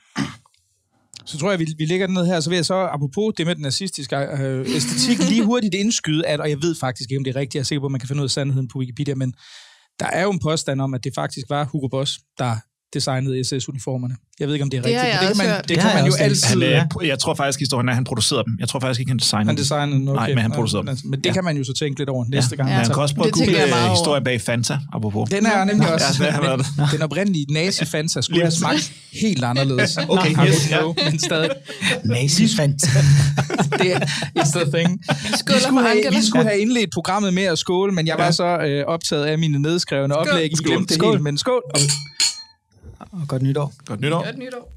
Så tror jeg, vi, vi lægger den ned her, så vil jeg så, apropos det med den nazistiske øh, æstetik, lige hurtigt indskyde, at, og jeg ved faktisk ikke, om det er rigtigt, jeg er sikker på, at man kan finde ud af sandheden på Wikipedia, men der er jo en påstand om, at det faktisk var Hugo Boss, der designede S S-uniformerne. Jeg ved ikke, om det er rigtigt, det men det kan man, det det kan man jo altid... Han, øh, jeg tror faktisk, historien er, at han producerede dem. Jeg tror faktisk ikke, han designede dem. Han designede dem, okay. Nej, men han producerede dem. Men det ja. kan man jo så tænke lidt over næste ja. gang. Ja, han kan også prøve at google historien bag Fanta, apropos. Den er nemlig ja, også... Ja, den, den oprindelige nazi-Fanta skulle have smagt helt anderledes. Okay, yes, ja. Men stadig... Nazi-Fanta. Det er it's the thing. Vi skulle, have, vi skulle have indledt programmet med at skåle, men jeg var så øh, optaget af mine nedskrevne oplæg. I glemte det helt, men skål. Og godt nytår. Godt nytår. Godt nytår.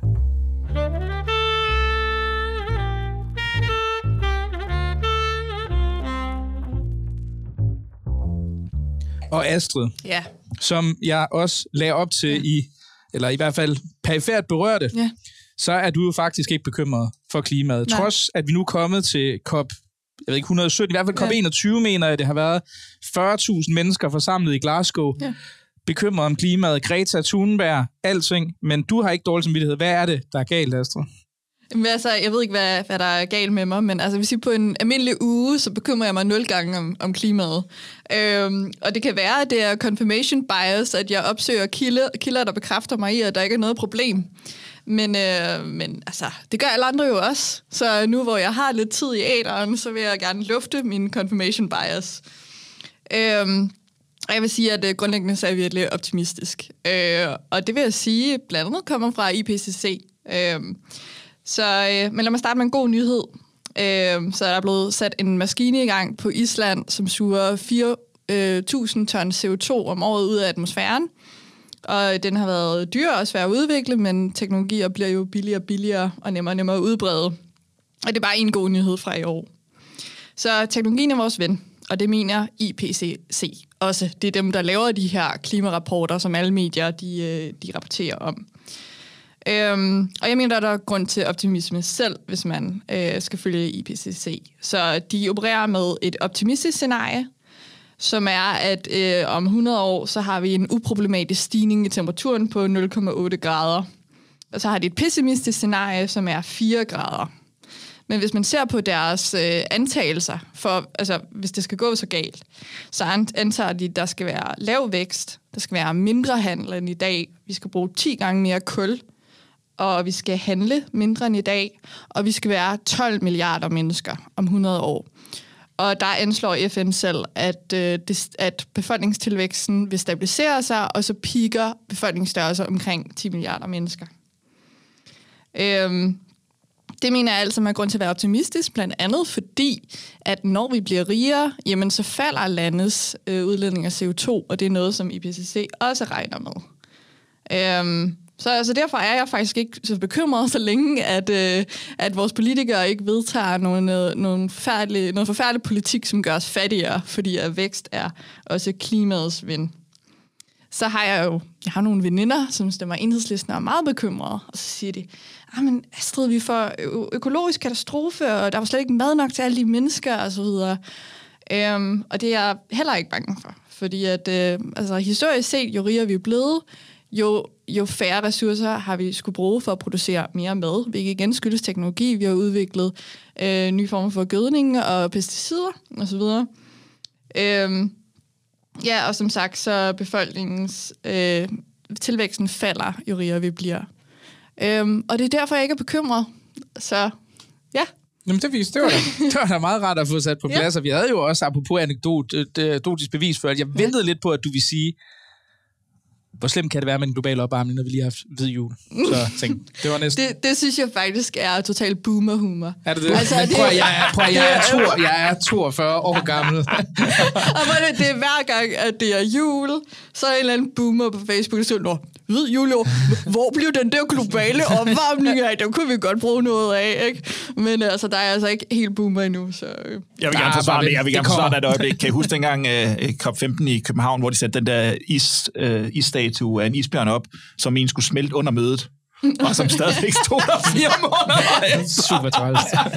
Og Astrid, ja. som jeg også lagde op til ja. i, eller i hvert fald perifært berørte, ja. så er du jo faktisk ikke bekymret for klimaet. Nej. Trods at vi nu er kommet til COP, jeg ved ikke, et hundrede og sytten, i hvert fald COP ja. enogtyve, mener jeg, det har været fyrre tusind mennesker forsamlet i Glasgow. Ja. bekymret om klimaet, Greta Thunberg, alting, men du har ikke dårlig samvittighed. Hvad er det, der er galt, Astrid? Men altså, jeg ved ikke, hvad, hvad der er galt med mig, men altså, hvis I på en almindelig uge, så bekymrer jeg mig nul gange om, om klimaet. Øhm, og det kan være, at det er confirmation bias, at jeg opsøger kilder, kilder, der bekræfter mig i, at der ikke er noget problem. Men, øh, men altså, det gør alle andre jo også. Så nu, hvor jeg har lidt tid i æteren, så vil jeg gerne lufte min confirmation bias. Øhm, og jeg vil sige, at øh, grundlæggende så er jeg virkelig optimistisk. Øh, og det vil jeg sige, blandt andet kommer fra I P C C. Øh, Så, øh, men lad mig starte med en god nyhed. Øh, så er der blevet sat en maskine i gang på Island, som suger fire tusind ton C O to om året ud af atmosfæren. Og den har været dyr og svær at udvikle, men teknologier bliver jo billigere og billigere og nemmere og nemmere at udbrede. Og det er bare en god nyhed fra i år. Så teknologien er vores ven, og det mener I P C C også. Det er dem, der laver de her klimarapporter, som alle medier de, de rapporterer om. Øhm, og jeg mener, der er grund til optimisme selv, hvis man øh, skal følge I P C C. Så de opererer med et optimistisk scenarie, som er, at øh, om hundrede år, så har vi en uproblematisk stigning i temperaturen på nul komma otte grader. Og så har de et pessimistisk scenarie, som er fire grader. Men hvis man ser på deres øh, antagelser, for, altså, hvis det skal gå så galt, så antager de, at der skal være lav vækst, der skal være mindre handel end i dag, vi skal bruge ti gange mere kul, og vi skal handle mindre end i dag, og vi skal være tolv milliarder mennesker om hundrede år. Og der anslår F N selv, at, øh, det, at befolkningstilvæksten vil stabilisere sig, og så piker befolkningsstørrelser omkring ti milliarder mennesker. Øhm, det mener jeg altså, man har grund til at være optimistisk, blandt andet fordi, at når vi bliver rigere, jamen så falder landets øh, udledning af C O to, og det er noget, som I P C C også regner med. Øhm, Så altså, derfor er jeg faktisk ikke så bekymret, så længe, at, øh, at vores politikere ikke vedtager nogle, nogle færdelige, noget forfærdelig politik, som gør os fattigere, fordi at vækst er også klimaets ven. Så har jeg jo jeg har nogle veninder, som stemmer Enhedslisten og er meget bekymrede, og så siger de, ah, men Astrid, vi får ø- økologisk katastrofe, og der var slet ikke mad nok til alle de mennesker, og så videre. Øhm, og det er jeg heller ikke bange for, fordi at, øh, altså, historisk set, jo rigere vi er blevet, Jo, jo færre ressourcer har vi skulle bruge for at producere mere mad, hvilket igen skyldes teknologi. Vi har udviklet øh, nye former for gødning og pesticider osv. Øhm, ja, og som sagt, så befolkningens øh, tilvæksten falder, jo rigere vi bliver. Øhm, og det er derfor, jeg ikke er bekymret. Så ja. Jamen, det, viste, det, var da, det var da meget rart at få sat på plads, ja. Og vi havde jo også, apropos anekdotisk bevis før, at jeg ventede ja. lidt på, at du ville sige, hvor slemt kan det være med en global opvarmning, når vi lige har haft hvid jul? Så tænkte, det var næsten... Det, det synes jeg faktisk er totalt boomer-humor. Er det det? Altså, Men prøv, jeg er, prøv, jeg, er to, jeg er toogfyrre år gammel. Og det, det er hver gang, at det er jul, så er en eller anden boomer på Facebook, der siger, nå, hvid juleår, hvor blev den der globale opvarmning af? Den kunne vi godt bruge noget af, ikke? Men altså, der er altså ikke helt boomer endnu, så... Jeg vil gerne forsvare det. Jeg vil gerne forsvare det et øjeblik. Kan I huske dengang uh, COP femten i København, hvor de satte den der is, uh, isstatue af en isbjørn op, som en skulle smelte under mødet, og som stadigvæk stod der fire måneder. Super træls.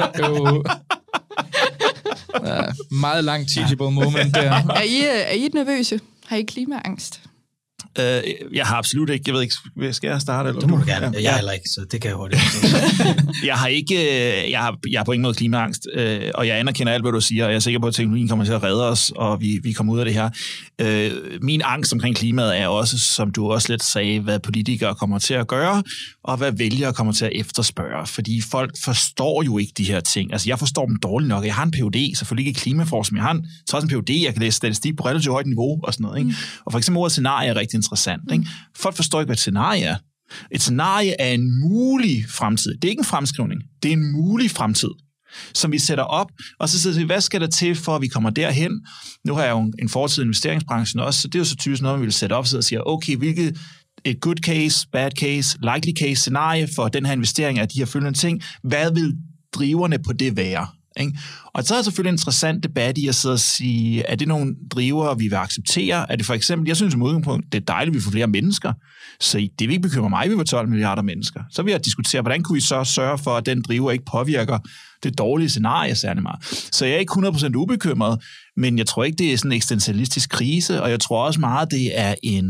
Ja, meget lang teachable moment der. Er I, er I nervøse? Har I klimaangst? Uh, jeg har absolut ikke. Jeg ved ikke, skal jeg starte? Eller? Det må du gerne. Jeg er heller ikke, så det kan jeg hurtigt. jeg har ikke, jeg har, jeg har på ingen måde klimaangst, øh, og jeg anerkender alt, hvad du siger, og jeg er sikker på, at teknologien kommer til at redde os, og vi, vi kommer ud af det her. Øh, min angst omkring klimaet er også, som du også lidt sagde, hvad politikere kommer til at gøre, og hvad vælgere kommer til at efterspørge, fordi folk forstår jo ikke de her ting. Altså, jeg forstår dem dårligt nok. Jeg har en P H D, selvfølgelig ikke klimaforskning, jeg har en, trods en P H D, jeg kan læse statistik på relativt højt niveau og sådan noget. Ikke? Mm. Og for eksempel ordet scenarie er rigtig interessant. Ikke? Folk forstår ikke, hvad et scenarie er. Et scenarie er en mulig fremtid. Det er ikke en fremskrivning. Det er en mulig fremtid, som vi sætter op, og så siger vi, hvad skal der til, for at vi kommer derhen? Nu har jeg jo en fortid i investeringsbranchen også, så det er jo så typisk noget, vi vil sætte op, og siger, okay, hvilket et good case, bad case, likely case scenarie for den her investering af de her følgende ting. Hvad vil driverne på det være? Ikke? Og så er det selvfølgelig en interessant debat i at sidde og sige, er det nogle drivere, vi vil acceptere? Er det for eksempel, jeg synes som udgangspunkt, det er dejligt, at vi får flere mennesker, så det vil ikke bekymre mig, at vi får tolv milliarder mennesker. Så vil jeg diskutere, hvordan kunne vi så sørge for, at den driver ikke påvirker det dårlige scenarie særlig meget. Så jeg er ikke hundrede procent ubekymret, men jeg tror ikke, det er sådan en eksistentialistisk krise, og jeg tror også meget, det er en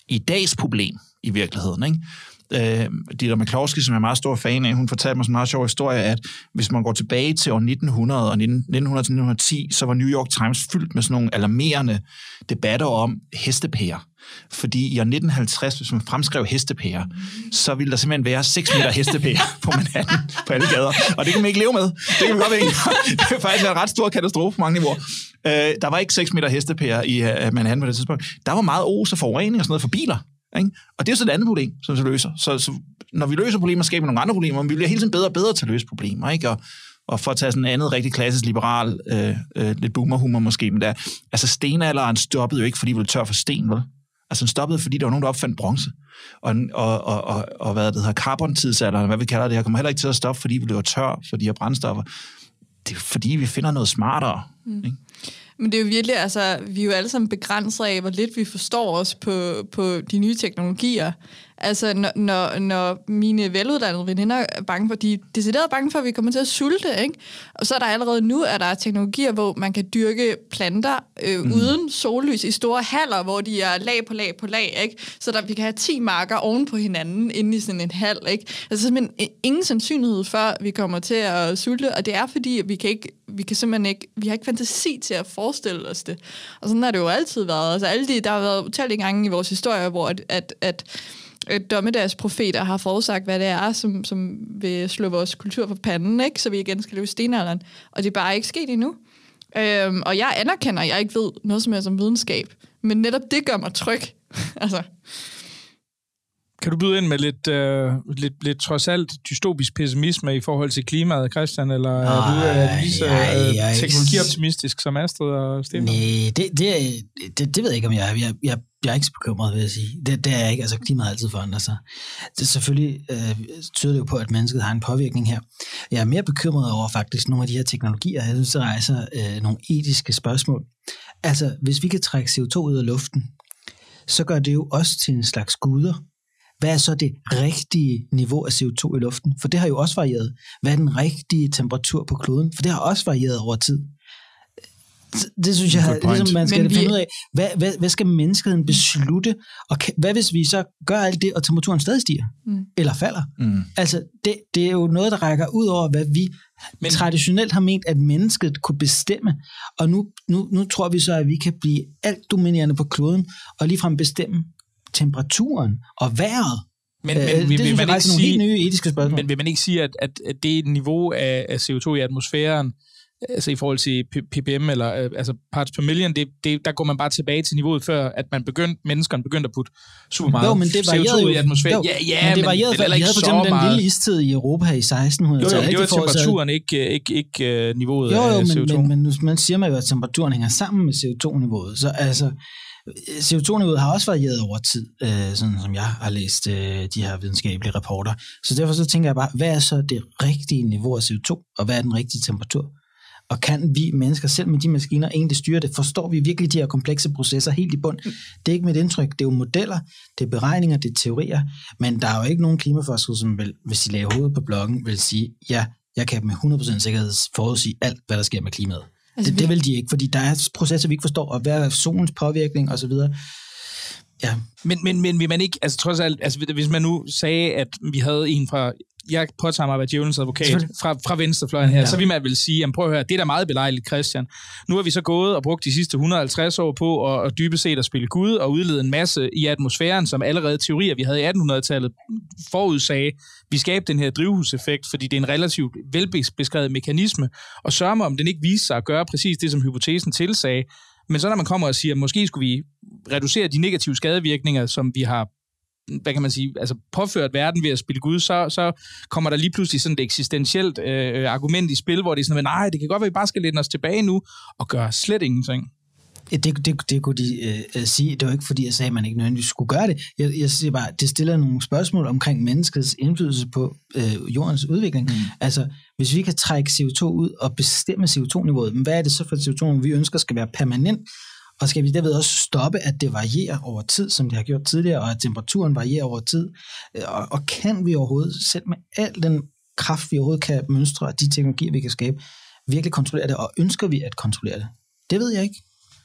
i dags problem i virkeligheden, ikke? Øh, Dieter McCloskey, som jeg er meget stor fan af, hun fortalte mig sådan en meget sjov historie, at hvis man går tilbage til år nitten hundrede og nitten hundrede til nitten ti, så var New York Times fyldt med sådan nogle alarmerende debatter om hestepærer. Fordi i år nitten halvtreds, hvis man fremskrev hestepærer, så ville der simpelthen være seks meter hestepærer på Manhattan, på alle gader. Og det kan man ikke leve med. Det kan man godt være. Det er faktisk en ret stor katastrofe på mange niveauer. Øh, der var ikke seks meter hestepærer i uh, Manhattan på det tidspunkt. Der var meget os og forurening og sådan noget for biler. Ikke? Og det er så et andet problem, som vi løser. Så, så når vi løser problemer, skaber vi nogle andre problemer, men vi bliver hele tiden bedre og bedre til at løse problemer. Ikke? Og, og for at tage sådan en andet rigtig klassisk liberal, øh, øh, lidt boomerhumor måske, men der, altså stenalderen stoppede jo ikke, fordi vi blev tør for sten, vel? Altså den stoppede, fordi der var nogen, der opfandt bronze. Og, og, og, og, og hvad det hedder, carbon-tidsalderen, hvad vi kalder det her, kommer heller ikke til at stoppe, fordi vi bliver tør for de her brændstoffer. Det er fordi, vi finder noget smartere. Mm. Ikke? Men det er jo virkelig, altså, vi er jo alle sammen begrænset af, hvor lidt vi forstår os på, på de nye teknologier. Altså, når, når, når mine veluddannede veninder er bange for, de er decideret bange for, at vi kommer til at sulte, ikke? Og så er der allerede nu, at der er teknologier, hvor man kan dyrke planter øh, mm. uden sollys i store haller, hvor de er lag på lag på lag, ikke? Så der, vi kan have ti marker oven på hinanden inde i sådan en hal, ikke? Altså simpelthen ingen sandsynlighed for, at vi kommer til at sulte, og det er fordi, at vi kan ikke, vi kan simpelthen ikke, vi har ikke fantasi til at forestille os det. Og sådan har det jo altid været. Altså alle de, der har været utallige gange i vores historie, hvor at, at, at dommedagsprofeter har forudsagt, hvad det er, som, som vil slå vores kultur på panden, ikke? Så vi igen skal løbe stenalderen. Og det er bare ikke sket endnu. Øhm, og jeg anerkender, at jeg ikke ved noget som helst om videnskab. Men netop det gør mig tryg. altså... Kan du byde ind med lidt, øh, lidt, lidt trods alt dystopisk pessimisme i forhold til klimaet, Christian? Eller er du, er du lige så øh, teknologioptimistisk som Astrid og Stefan? Nej, det, det, det, det ved jeg ikke, om jeg er. Jeg, jeg, jeg er ikke så bekymret, vil jeg sige. Det, det er jeg ikke. Altså, klimaet har altid forandret sig. Det er selvfølgelig øh, tyder det jo på, at mennesket har en påvirkning her. Jeg er mere bekymret over faktisk nogle af de her teknologier. Jeg synes, der rejser øh, nogle etiske spørgsmål. Altså, hvis vi kan trække C O to ud af luften, så gør det jo også til en slags guder. Hvad er så det rigtige niveau af C O to i luften? For det har jo også varieret. Hvad er den rigtige temperatur på kloden? For det har også varieret over tid. Det synes jeg, ligesom man skal vi... finde ud af. Hvad, hvad, hvad skal menneskeheden beslutte? Og kan, hvad hvis vi så gør alt det, og temperaturen stadig stiger? Mm. Eller falder? Mm. Altså, det, det er jo noget, der rækker ud over, hvad vi Men... traditionelt har ment, at mennesket kunne bestemme. Og nu, nu, nu tror vi så, at vi kan blive alt dominerende på kloden, og ligefrem bestemme temperaturen og vejret. Men, men øh, det vil, synes man jeg ikke nogle sige, helt nye etiske spørgsmål. Men vil man ikke sige, at, at, at det niveau af, af C O to i atmosfæren, altså i forhold til ppm, eller altså parts per million, det, det, der går man bare tilbage til niveauet før, at man begyndte, menneskerne begyndte at putte super meget jo, men det C O to i atmosfæren. Jo, ja, ja, men det varierede, for vi havde for eksempel den lille istid i Europa i sekstenhundrede. Jo, jo, det var temperaturen, ikke, ikke, ikke niveauet jo, jo, af C O to. Jo, men, men man siger man jo, at temperaturen hænger sammen med C O to-niveauet, så altså C O to-niveauet har også varieret over tid, øh, sådan som jeg har læst øh, de her videnskabelige rapporter. Så derfor så tænker jeg bare, hvad er så det rigtige niveau af C O to, og hvad er den rigtige temperatur? Og kan vi mennesker selv med de maskiner egentlig styre det? Forstår vi virkelig de her komplekse processer helt i bund? Det er ikke mit indtryk. Det er jo modeller, det er beregninger, det er teorier, men der er jo ikke nogen klimaforskere, som vil, hvis de laver hovedet på bloggen, vil sige, ja, jeg kan med hundrede procent sikkerhed forudsige alt, hvad der sker med klimaet. Altså, det, det vil de ikke, fordi der er processer, vi ikke forstår, og hvad er solens påvirkning osv. Ja. Men, men, men vil man ikke, altså trods alt, altså, hvis man nu sagde, at vi havde en fra, jeg påtager mig at være djævelens advokat fra, fra venstrefløjen her, ja. Så vil man vel sige, jamen prøv at høre, det er da meget belejligt, Christian. Nu har vi så gået og brugt de sidste et hundrede og halvtreds år på at, at dybest set at spille Gud og udlede en masse i atmosfæren, som allerede teorier, vi havde i attenhundredetallet forudsagde, vi skabte den her drivhuseffekt, fordi det er en relativt velbeskrevet mekanisme, og sørger mig, om den ikke viser sig at gøre præcis det, som hypotesen tilsagde. Men så når man kommer og siger, at måske skulle vi reducere de negative skadevirkninger, som vi har, hvad kan man sige, altså påført verden ved at spille Gud, så, så kommer der lige pludselig sådan et eksistentielt øh, argument i spil, hvor det er sådan, nej, det kan godt være, at vi bare skal læne os tilbage nu og gøre slet ingenting. Det, det, det kunne de øh, sige. Det var ikke, fordi jeg sagde, at man ikke nødvendigvis skulle gøre det. Jeg, jeg siger bare, det stiller nogle spørgsmål omkring menneskets indflydelse på øh, jordens udvikling. Mm. Altså, hvis vi kan trække C O to ud og bestemme C O to-niveauet, men hvad er det så for C O to, vi ønsker skal være permanent? Og skal vi derved også stoppe, at det varierer over tid, som det har gjort tidligere, og at temperaturen varierer over tid? Og, og kan vi overhovedet, selv med al den kraft, vi overhovedet kan mønstre, de teknologier, vi kan skabe, virkelig kontrollere det? Og ønsker vi at kontrollere det? Det ved jeg ikke.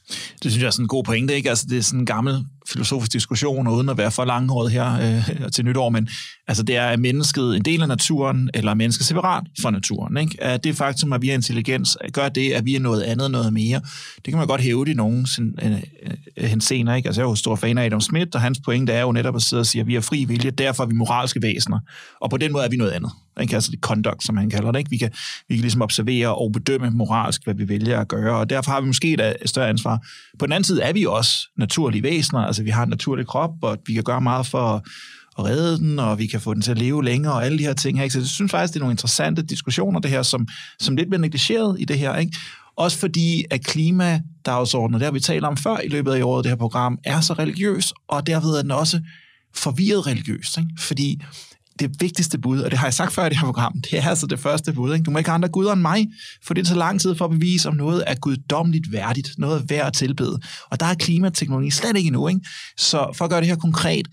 Det synes jeg er sådan en god pointe, ikke? Altså, det er sådan en gammel filosofisk diskussion, uden at være for langhåret her øh, til nytår, men altså, det er, at mennesket en del af naturen, eller er mennesket separat fra naturen, ikke? At det faktum, at vi er intelligens, gør det, at vi er noget andet, noget mere. Det kan man godt hæve i nogen henseender, ikke? Altså, jeg er jo stor fan af Adam Smith, og hans pointe er jo netop at sidde og sige, at vi er fri vilje, derfor er vi moralske væsener, og på den måde er vi noget andet. Ikke? Altså det conduct, som han kalder det. Ikke? Vi kan, vi kan ligesom observere og bedømme moralsk, hvad vi vælger at gøre, og derfor har vi måske et større ansvar. På den anden side er vi også naturlige væsener, altså vi har en naturlig krop, og vi kan gøre meget for at redde den, og vi kan få den til at leve længere, og alle de her ting her. Ikke? Så jeg synes faktisk, det er nogle interessante diskussioner, det her, som, som lidt bliver negligeret i det her. Ikke? Også fordi, at klimadagsordenen, det har vi talt om før i løbet af året, det her program, er så religiøs, og derved er den også forvirret religiøs. Ikke? Fordi det vigtigste bud, og det har jeg sagt før i det her program, det er altså det første bud. Ikke? Du må ikke have andre guder end mig, for det er så lang tid for at bevise, om noget er guddommeligt værdigt, noget er værd at tilbede. Og der er klimateknologi slet ikke endnu. Ikke? Så for at gøre det her konkret,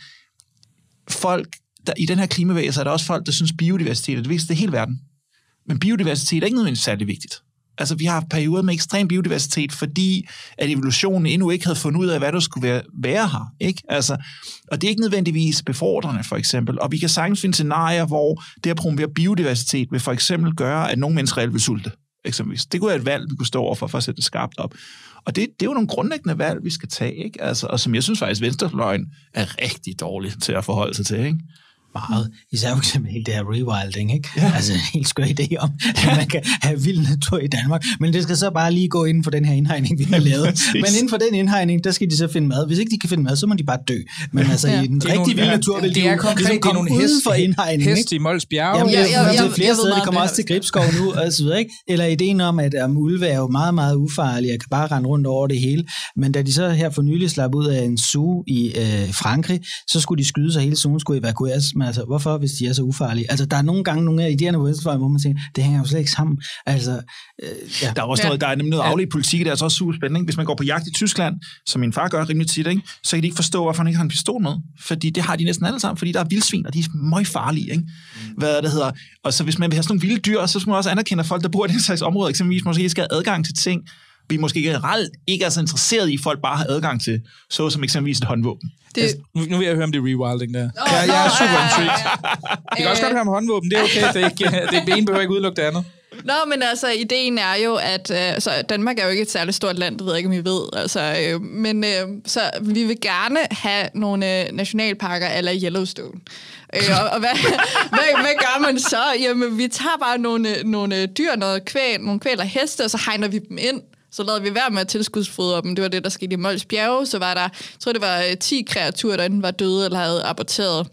folk, der, i den her klimavægelse er der også folk, der synes, biodiversitet er det vigtigste i hele verden. Men biodiversitet er ikke nødvendigvis særlig vigtigt. Altså, vi har haft perioder med ekstrem biodiversitet, fordi at evolutionen endnu ikke havde fundet ud af, hvad der skulle være, være her. Ikke? Altså, og det er ikke nødvendigvis befordrende, for eksempel. Og vi kan sagtens finde scenarier, hvor det at promovere biodiversitet vil for eksempel gøre, at nogle mennesker reelt vil sulte. Eksempelvis. Det kunne være et valg, vi kunne stå over for, for at sætte det skarpt op. Og det, det er jo nogle grundlæggende valg, vi skal tage, ikke? Altså, og som jeg synes faktisk, venstrefløjen er rigtig dårlig til at forholde sig til, ikke? Meget. Især for eksempel helt det her rewilding, ikke? Ja. Altså en helt skør idé om, at man kan have vild natur i Danmark. Men det skal så bare lige gå inden for den her indhegning, vi har lavet. Men inden for den indhegning, der skal de så finde mad. Hvis ikke de kan finde mad, så må de bare dø. Men altså ja. i den rigtige vilde natur vil de jo ligesom komme uden for indhegning. Hest i Mols Bjerge. Jamen, ja, ja, ja, ja, flere steder, de kommer også til Gribskov nu, og så videre, ikke? Eller ideen om, at um, ulve er jo meget, meget ufarlige, og kan bare rende rundt over det hele. Men da de så her for nylig slap ud af en zoo i øh, Frankrig, så skulle de skyde sig, hele zooen skulle evakueres. Men altså, hvorfor, hvis de er så ufarlige? Altså, der er nogle gange nogle af idéerne på venstrefløjen, hvor man tænker, det hænger jo slet ikke sammen. Altså, øh, ja. Der er også noget, der er nemlig noget afledt politik, det er altså også super spændende. Hvis man går på jagt i Tyskland, som min far gør rimelig tit, ikke? Så kan de ikke forstå, hvorfor han ikke har en pistol med. Fordi det har de næsten alle sammen, fordi der er vildsvin, og de er meget farlige, ikke? Hvad det hedder. Og så hvis man vil have sådan nogle vilde dyr, så skal man også anerkende, at folk, der bor i den slags område, eksempelvis måske skal have adgang til ting, vi måske generelt ikke er så interesseret i, at folk bare har adgang til, så som eksempelvis et håndvåben. Det... Altså, nu, nu vil jeg høre om det rewilding der. Oh, jeg, jeg er super intrigued. Vi kan også godt høre om håndvåben, det er okay. Det, er ikke, det ene behøver ikke udelukke det andet. Nå, men altså, ideen er jo, at øh, så Danmark er jo ikke et særligt stort land, det ved jeg ikke, om I ved. Altså, øh, men øh, så vi vil gerne have nogle øh, nationalparker eller Yellowstone. Øh, og og hvad, hvad, hvad gør man så? Jamen, vi tager bare nogle, nogle dyr, noget kvæl, nogle kvæl og heste, og så hegner vi dem ind. Så lavede vi være med at tilskudsfodre dem. Det var det, der skete i Mols Bjerge. Så var der, jeg tror, det var ti kreaturer, der enten var døde eller havde aborteret.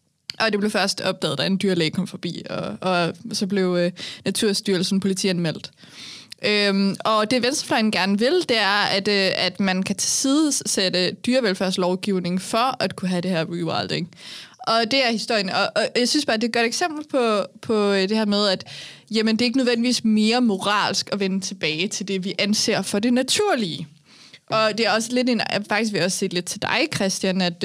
Og det blev først opdaget, da en dyrlæge kom forbi, og, og så blev øh, Naturstyrelsen politianmeldt. Øhm, og det Venstrefløjen gerne vil, det er, at, øh, at man kan tilsidesætte dyrevelfærdslovgivning for at kunne have det her rewilding. Og det er historien. Og, og jeg synes bare, det er et godt eksempel på, på det her med, at jamen, det er ikke nødvendigvis mere moralsk at vende tilbage til det, vi anser for det naturlige. Og det er også lidt en, faktisk vil jeg også se lidt til dig, Christian, at,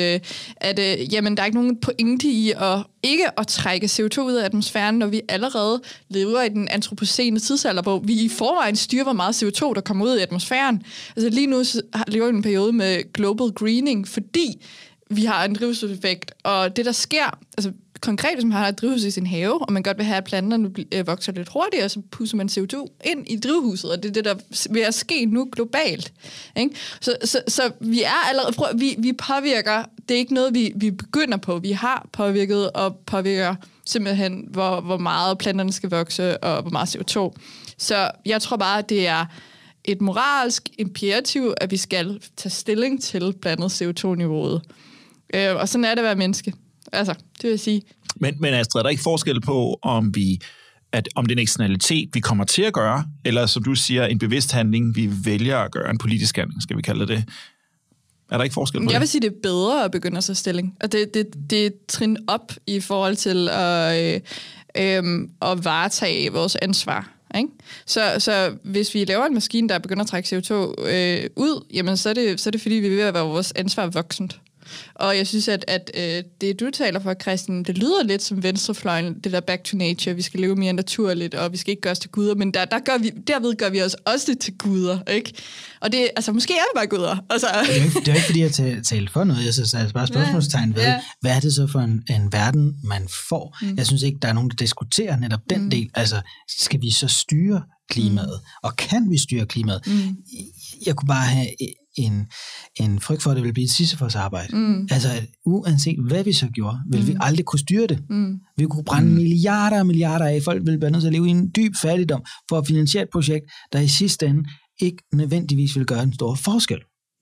at jamen, der er ikke nogen pointe i at ikke at trække C O to ud af atmosfæren, når vi allerede lever i den antropocene tidsalder, hvor vi i forvejen styrer, hvor meget C O to, der kommer ud i atmosfæren. Altså lige nu lever vi en periode med global greening, fordi vi har en drivhuseffekt, og det der sker, altså konkret, hvis man har et drivhus i sin have, og man godt vil have, at planterne vokser lidt hurtigere, så pusser man C O to ind i drivhuset, og det er det, der vil at ske nu globalt. Ikke? Så, så, så vi er allerede, prøv, vi, vi påvirker, det er ikke noget, vi, vi begynder på, vi har påvirket og påvirker simpelthen, hvor, hvor meget planterne skal vokse, og hvor meget C O to. Så jeg tror bare, at det er et moralsk imperativ, at vi skal tage stilling til blandt andet C O to-niveauet. Øh, og sådan er det at være menneske. Altså, det vil jeg sige. Men, men Astrid, er der ikke forskel på, om vi at om det er en eksternalitet, vi kommer til at gøre, eller som du siger, en bevidst handling, vi vælger at gøre, en politisk handling, skal vi kalde det. Er der ikke forskel på jeg det? Jeg vil sige, det er bedre at begynde at tage stilling. Og det, det, det er trin op i forhold til at, øh, øh, at varetage vores ansvar. Ikke? Så, så hvis vi laver en maskine, der begynder at trække C O to øh, ud, jamen så er, det, så er det fordi, vi er ved at være vores ansvar voksent. Og jeg synes, at, at øh, det, du taler for, Christian, det lyder lidt som venstrefløjen, det der back to nature, vi skal leve mere naturligt, og vi skal ikke gøre os til guder, men der, der gør vi, derved gør vi os også til guder, ikke? Og det, altså, måske er vi bare guder. Altså. Det er jo ikke, det er ikke fordi, jeg taler for noget. Jeg synes, altså bare spørgsmålstegn ved, ja. Hvad er det så for en, en verden, man får? Mm. Jeg synes ikke, der er nogen, der diskuterer netop den mm. del. Altså, skal vi så styre klimaet? Mm. Og kan vi styre klimaet? Mm. Jeg kunne bare have en, en frygt for, at det ville blive et Sisyfos arbejde. Mm. Altså, uanset hvad vi så gjorde, ville mm. vi aldrig kunne styre det. Mm. Vi kunne brænde mm. milliarder og milliarder af. Folk ville være nødt til at leve i en dyb fattigdom for at finansiere et projekt, der i sidste ende ikke nødvendigvis vil gøre en stor forskel.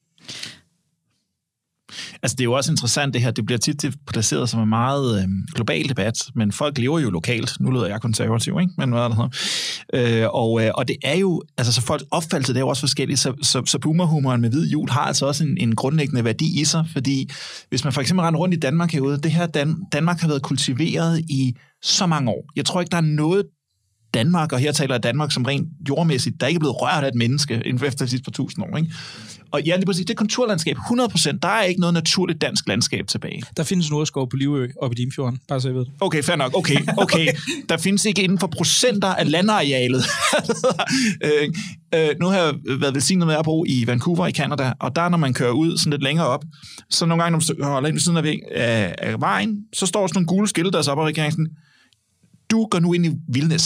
Altså, det er jo også interessant det her. Det bliver tit placeret som en meget øh, global debat, men folk lever jo lokalt. Nu lyder jeg konservativ, ikke? Men hvad er det her? Øh, og, øh, og det er jo, altså så folks opfattelse, det er jo også forskelligt. Så, så, så boomerhumoren med hvid jul har altså også en, en grundlæggende værdi i sig, fordi hvis man for eksempel render rundt i Danmark herude, det her Dan- Danmark har været kultiveret i så mange år. Jeg tror ikke, der er noget Danmark, og her taler jeg Danmark som rent jordmæssigt, der er ikke blevet rørt af et menneske inden for efter de sidste par tusind år, ikke? Og ja, lige præcis, det konturlandskab, hundrede procent, der er ikke noget naturligt dansk landskab tilbage. Der findes Nordskov på Livø oppe i Limfjorden, bare så jeg ved det. Okay, fair nok, okay, okay. Der findes ikke inden for procenter af landarealet. øh, øh, nu har jeg været velsignet med at bo i Vancouver i Canada, og der, når man kører ud sådan lidt længere op, så nogle gange, når man holder ind ved siden af, af, af vejen, så står sådan nogle gule skilte, der så op af regeringen, du går nu ind i vildnæs.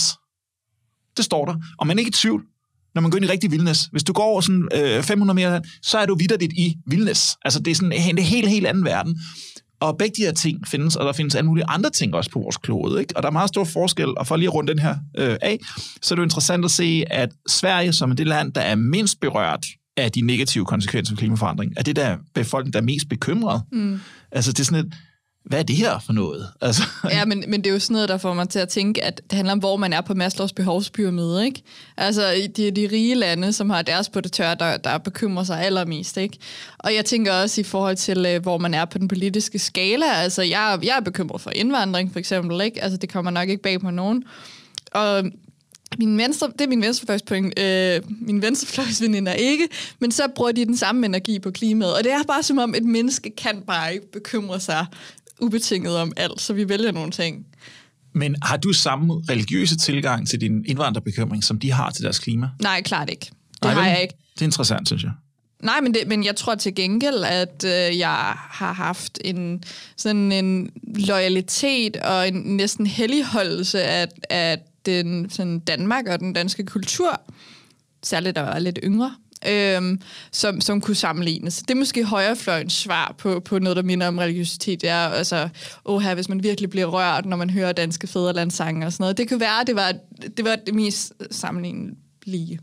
Det står der. Og man er ikke i tvivl, når man går ind i rigtig vildnæs. Hvis du går over sådan øh, fem hundrede meter, så er du vitterligt i vildnæs. Altså det er sådan en helt, helt anden verden. Og begge de her ting findes, og der findes alle mulige andre ting også på vores klode, ikke? Og der er meget stor forskel, og for lige at runde den her øh, af, så er det jo interessant at se, at Sverige, som er det land, der er mindst berørt af de negative konsekvenser af klimaforandring, er det der befolkning, der er mest bekymret. Mm. Altså det er sådan et, hvad er det her for noget? Altså, ja, men, men det er jo sådan noget, der får mig til at tænke, at det handler om, hvor man er på Maslows behovspyramide, ikke? Altså, det er de rige lande, som har deres på det tør, der, der bekymrer sig allermest, ikke? Og jeg tænker også i forhold til, hvor man er på den politiske skala. Altså, jeg, jeg er bekymret for indvandring, for eksempel, ikke? Altså, det kommer nok ikke bag på nogen. Og min venstre, det er min venstrefløjspoint. Øh, min venstrefløjsveninde er ikke, men så bruger de den samme energi på klimaet. Og det er bare som om, et menneske kan bare ikke bekymre sig ubetinget om alt, så vi vælger nogle ting. Men har du samme religiøse tilgang til din indvandrerbekymring, som de har til deres klima? Nej, klart ikke. Det Nej, har jeg ikke. Det er interessant, synes jeg. Nej, men, det, men jeg tror til gengæld, at øh, jeg har haft en sådan en loyalitet og en næsten helligholdelse af, af den, sådan Danmark og den danske kultur, særligt der var lidt yngre, Øhm, som, som kunne sammenlignes. Det er måske højrefløjens svar på, på noget, der minder om religiøsitet. Det er altså, åha, hvis man virkelig bliver rørt, når man hører danske fædrelandssange og sådan noget. Det kan være, det var det, var det mest sammenlignelige.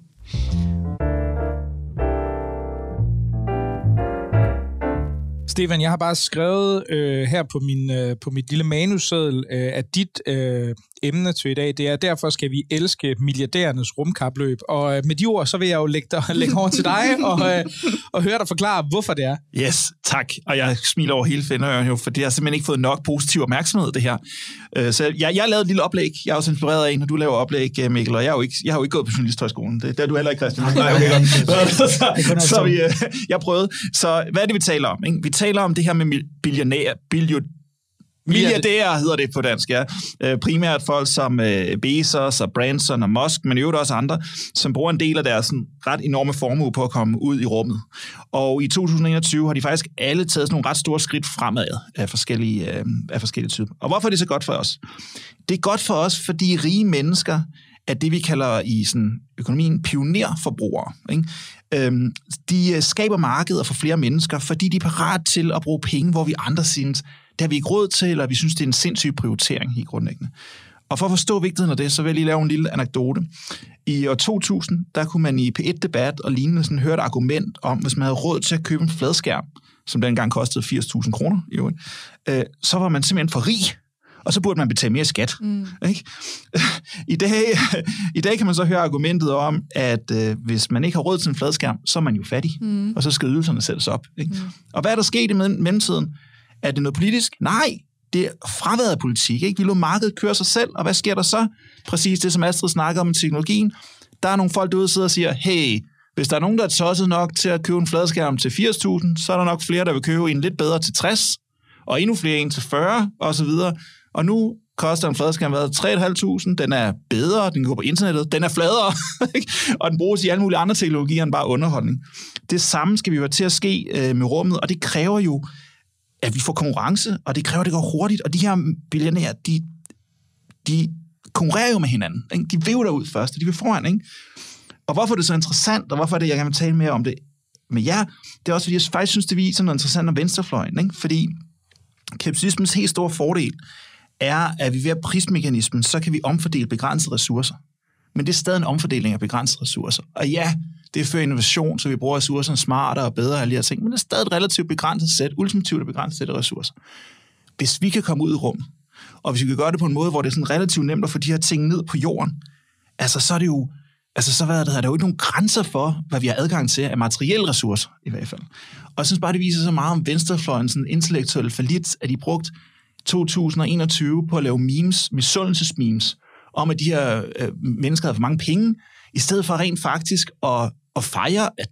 Stefan, jeg har bare skrevet øh, her på, min, øh, på mit lille manusseddel, øh, at dit øh, emne til i dag, det er, derfor skal vi elske milliardærernes rumkapløb. Og øh, med de ord, så vil jeg jo lægge, dig, lægge over til dig og, øh, og høre dig forklare, hvorfor det er. Yes, tak. Og jeg smiler over hele Fenøjen jo, for det har simpelthen ikke fået nok positiv opmærksomhed, det her. Øh, så jeg, jeg har lavet et lille oplæg. Jeg er også inspireret af, når du laver oplæg, Mikkel, og jeg har jo ikke, jeg har jo ikke gået på Journalisthøjskolen. Det, det er du heller ikke, Christian. Nej, okay, godt. så, så vi, øh, jeg prøvede. Så hvad er det, vi taler om? Ikke? Vi taler om det her med billionærer, billion, milliardærer hedder det på dansk, ja. Øh, primært folk som øh, Bezos og Branson og Musk, men i øvrigt også andre, som bruger en del af deres sådan, ret enorme formue på at komme ud i rummet. Og i to tusind og enogtyve har de faktisk alle taget sådan nogle ret store skridt fremad af forskellige, øh, af forskellige typer. Og hvorfor er det så godt for os? Det er godt for os, fordi rige mennesker er det, vi kalder i sådan, økonomien pionerforbrugere. Ikke? Øhm, de skaber markeder for flere mennesker, fordi de er parat til at bruge penge, hvor vi andre synes, det har vi ikke råd til, eller vi synes, det er en sindssyg prioritering helt grundlæggende. Og for at forstå vigtigheden af det, så vil jeg lige lave en lille anekdote. I år to tusind, der kunne man i P et Debat og lignende sådan høre et argument om, hvis man havde råd til at købe en fladskærm, som dengang kostede firs tusind kroner, jo, øh, så var man simpelthen for rig, og så burde man betale mere skat. Mm. Ikke? I, dag, I dag kan man så høre argumentet om, at øh, hvis man ikke har råd til en fladskærm, så er man jo fattig, mm. og så skal ydelserne sættes op. Ikke? Mm. Og hvad er der sket i mellemtiden? Er det noget politisk? Nej, det er fraværet af politik. Ikke? Vi lå markedet køre sig selv, og hvad sker der så? Præcis det, som Astrid snakker om i teknologien. Der er nogle folk derude, der sidder og siger, hey, Hvis der er nogen, der er tosset nok til at købe en fladskærm til firs tusind, så er der nok flere, der vil købe en lidt bedre til tres, og endnu flere en til fyrre, og så videre. Og nu koster en fladskærm hvad, tre tusind fem hundrede. Den er bedre, den går på internettet, den er fladere, og den bruges i alle mulige andre teknologier end bare underholdning. Det samme skal vi jo til at ske øh, med rummet, og det kræver jo, at vi får konkurrence, og det kræver, at det går hurtigt, og de her billionærer, de, de konkurrerer jo med hinanden. Ikke? De vil jo derud først, og de vil foran, ikke? Og hvorfor er det så interessant, og hvorfor er det, jeg gerne vil tale mere om det med jer, det er også, fordi jeg faktisk synes, det viser noget interessant om venstrefløjen, ikke? Fordi kapitalismens helt store fordel er, at vi ved prismekanismen, så kan vi omfordele begrænsede ressourcer. Men det er stadig en omfordeling af begrænsede ressourcer. Og ja, det er for innovation, så vi bruger ressourcerne smartere og bedre og alle de her ting, men det er stadig et relativt begrænset sæt, ultimativt begrænset sæt af ressourcer. Hvis vi kan komme ud i rummet, og hvis vi kan gøre det på en måde, hvor det er sådan relativt nemt at få de her ting ned på jorden, altså så er det jo, altså så hvad, der er der jo ikke nogen grænser for, hvad vi har adgang til af materielle ressourcer, i hvert fald. Og jeg synes bare, det viser så meget om venstrefløjens sådan intellektuelle fallit, at de brugt to tusind og enogtyve på at lave memes, misundelsesmemes, om at de her øh, mennesker havde for mange penge, i stedet for rent faktisk at, at fejre, at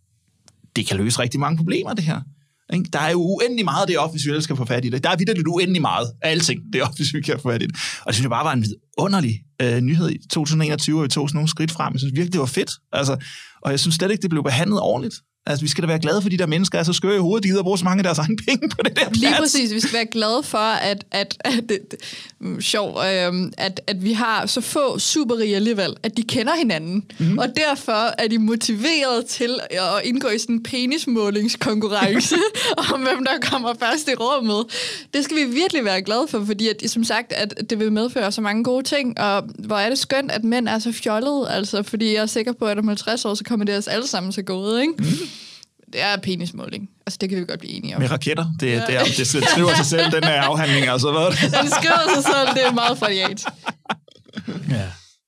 det kan løse rigtig mange problemer, det her. Ikke? Der er jo uendelig meget det op, hvis vi ellers skal få fat i det. Der er vitterligt uendelig meget af alting, det op, hvis vi kan få fat i det. Og det synes jeg bare var en underlig øh, nyhed i to tusind og enogtyve, og vi tog sådan nogle skridt frem. Jeg synes virkelig, det var fedt. Altså, og jeg synes slet ikke, det blev behandlet ordentligt. Altså, vi skal da være glade for, de der mennesker er så skøre i hovedet, de gider at bruge så mange af deres egne penge på det der plads. Lige præcis. Vi skal være glade for, at, at, at, at, at, sjov, øh, at, at vi har så få superrige alligevel, at de kender hinanden. Mm-hmm. Og derfor er de motiveret til at indgå i sådan en penismålingskonkurrence om, hvem der kommer først i rummet. Det skal vi virkelig være glade for, fordi at, som sagt, at det vil medføre så mange gode ting. Og hvor er det skønt, at mænd er så fjollede, altså, fordi jeg er sikker på, at om halvtreds år, så kommer det os alle sammen så gode, ikke? Mm-hmm. Det er penismåling. Altså, det kan vi godt blive enige om. Med raketter. Det, ja. det, er, det skriver sig selv, den her afhandling. Altså, hvad? Den skriver sig selv, det er meget forjæt. Ja.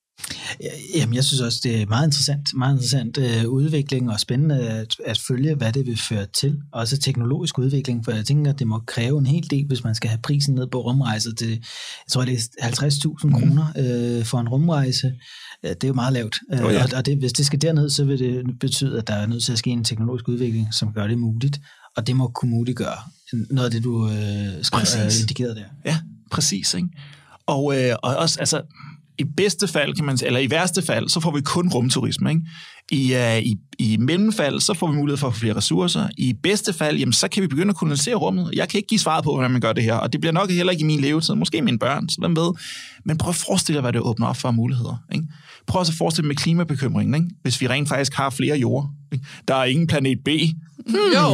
Jamen, jeg synes også, det er meget interessant, meget interessant uh, udvikling og spændende at, at følge, hvad det vil føre til. Også teknologisk udvikling, for jeg tænker, at det må kræve en hel del, hvis man skal have prisen ned på rumrejser til, jeg tror, det er halvtreds tusind mm. kroner uh, for en rumrejse. Uh, det er jo meget lavt. Uh, oh, ja. Og, og det, hvis det skal derned, så vil det betyde, at der er nødt til at ske en teknologisk udvikling, som gør det muligt. Og det må kunne muliggøre noget af det, du uh, skrev, uh, indikerede der. Ja, præcis. Ikke? Og, øh, og også, altså, i bedste fald, kan man, eller i værste fald, så får vi kun rumturisme. Ikke? I, uh, i, I mellemfald, så får vi mulighed for at få flere ressourcer. I bedste fald, jamen, så kan vi begynde at kolonisere rummet. Jeg kan ikke give svaret på, hvordan man gør det her, og det bliver nok heller ikke i min levetid. Måske mine børn, så hvem ved. Men prøv at forestille dig, hvad det åbner op for muligheder. Ikke? Prøv også at forestille dig med klimabekymringen, ikke? Hvis vi rent faktisk har flere jorder. Ikke? Der er ingen planet B. Hmm. Jo.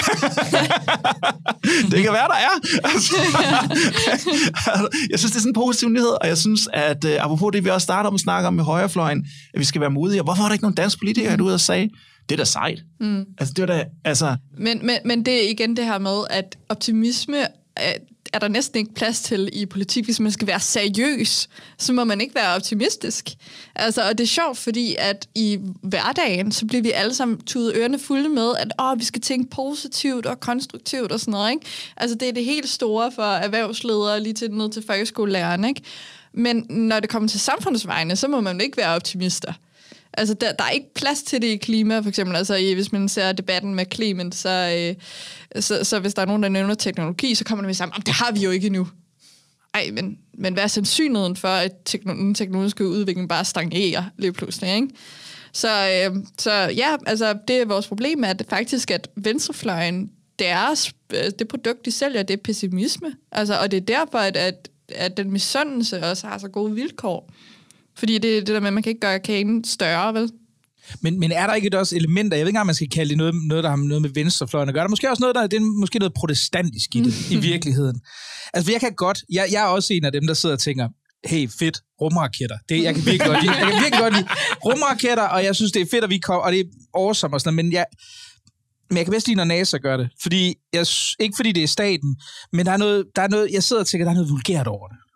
Det kan være, der er. Altså, jeg synes, det er sådan en positiv nyhed, og jeg synes, at uh, apropos det, vi også starter om at snakke om med højrefløjen, at vi skal være modige. Hvorfor er der ikke nogen danske politikere, der ud og sagde, det er da sejt. Mm. Altså, det var da, altså... men, men, men det er igen det her med, at optimisme er, er der næsten ikke plads til i politik. Hvis man skal være seriøs, så må man ikke være optimistisk. Altså, og det er sjovt, fordi at i hverdagen, så bliver vi alle sammen tudet ørerne fulde med, at åh, vi skal tænke positivt og konstruktivt og sådan noget, ikke? Altså, det er det helt store for erhvervsledere, lige til ned til folkeskolelærerne, ikke? Men når det kommer til samfundsvejene, så må man ikke være optimister. Altså, der, der er ikke plads til det i klima, for eksempel. Altså, i, hvis man ser debatten med Clement, så, øh, så, så hvis der er nogen, der nævner teknologi, så kommer man med sammen, det har vi jo ikke endnu. Ej, men, men hvad er sandsynligheden for, at tekno- den teknologiske udvikling bare stagnerer lige pludselig, ikke? Så, øh, så ja, altså, det er vores problem, at faktisk, at venstrefløjen, deres, det produkt, de sælger, det er pessimisme. Altså, og det er derfor, at, at, at den misundelse også har så gode vilkår. Fordi det er det der med, at man kan ikke gøre kagen større, vel? Men, men er der ikke også elementer, jeg ved ikke engang, man skal kalde det noget, noget der har noget med venstrefløjen at gøre, der er måske også noget, der det er måske noget protestantisk i det, i virkeligheden. Altså, jeg kan godt, jeg, jeg er også en af dem, der sidder og tænker, hey, fedt, rumraketter. Det, jeg kan virkelig godt lide. Jeg kan virkelig godt lide rumraketter, og jeg synes, det er fedt, at vi kommer, og det er awesome og sådan noget, men jeg, men jeg kan bedst lide, når NASA gør det. Fordi jeg, ikke fordi det er staten, men der er noget, der er noget, jeg sidder og tænker, der er noget vulgært over det.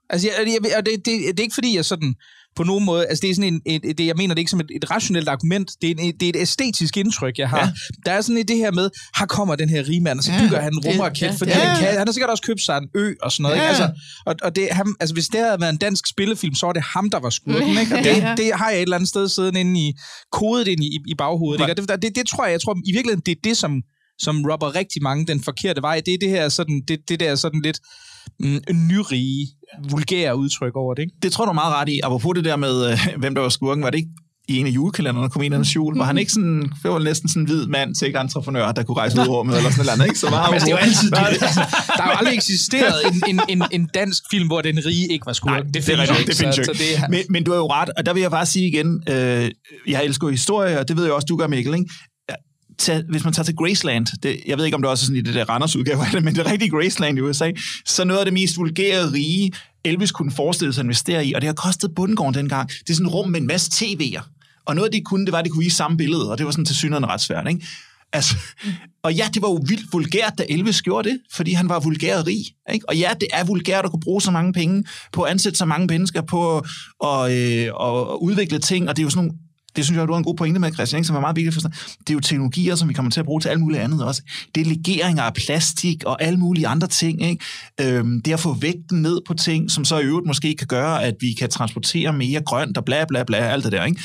Altså, jeg, jeg, og det, det, det er ikke fordi, jeg sådan på nogen måde, altså det er sådan en, et, det, jeg mener det er ikke som et, et rationelt argument, det er, en, det er et æstetisk indtryk, jeg har. Ja. Der er sådan et det her med, her kommer den her rigmand, og så bygger ja, han en rumraket, ja, fordi ja, ja. Han, kan, han har sikkert også købt sig en ø og sådan noget. Ja. Ikke? Altså, og, og det, ham, altså, hvis det havde været en dansk spillefilm, så var det ham, der var skurken. Ikke? Og det, ja. det har jeg et eller andet sted siddende inde i, kodet ind i, i baghovedet. Ikke? Og det, det, det tror jeg, jeg tror i virkeligheden, det er det, som, som robber rigtig mange den forkerte vej. Det er det her sådan, det, det der sådan lidt mm, nyrige, vulgære udtryk over det, ikke? Det tror du meget ret i. Apropos det der med, øh, hvem der var skurken, var det ikke i en af julekalenderne, der kom en af jul, var han ikke sådan, det var næsten sådan en hvid mand til entreprenør, der kunne rejse ud i rummet, eller sådan noget, ikke? Så var men det er jo altid det. Altså, der har jo aldrig eksisteret en, en, en, en dansk film, hvor den rige ikke var skurken. Nej, det, det, det, det findes jo ikke. Det er... men, men du har jo ret, og der vil jeg bare sige igen, øh, jeg elsker historie, og det ved jeg også, du gør, Mikkel, ikke? Tag, hvis man tager til Graceland, det, jeg ved ikke, om det også er sådan i det der Randers udgave af det, men det er rigtig Graceland i U S A, så noget af det mest vulgære rige, Elvis kunne forestille sig at investere i, og det har kostet bundgården dengang. Det er sådan et rum med en masse T V'er, og noget af det kunne, det var, at de kunne vise samme billede, og det var sådan til synligheden ret svært, ikke? Altså, og ja, det var jo vildt vulgært, da Elvis gjorde det, fordi han var vulgær og rig, ikke? Og ja, det er vulgært at kunne bruge så mange penge på at ansætte så mange mennesker på at, øh, at udvikle ting, og det er jo sådan nogle. Det synes jeg, du har en god pointe med, Christian, ikke, som er meget vigtigt for sig. Det er jo teknologier, som vi kommer til at bruge til alt muligt andet også. Det er legeringer af plastik og alle mulige andre ting. Ikke? Øhm, det at få vægten ned på ting, som så i øvrigt måske kan gøre, at vi kan transportere mere grønt og bla bla bla, alt det der. Ikke?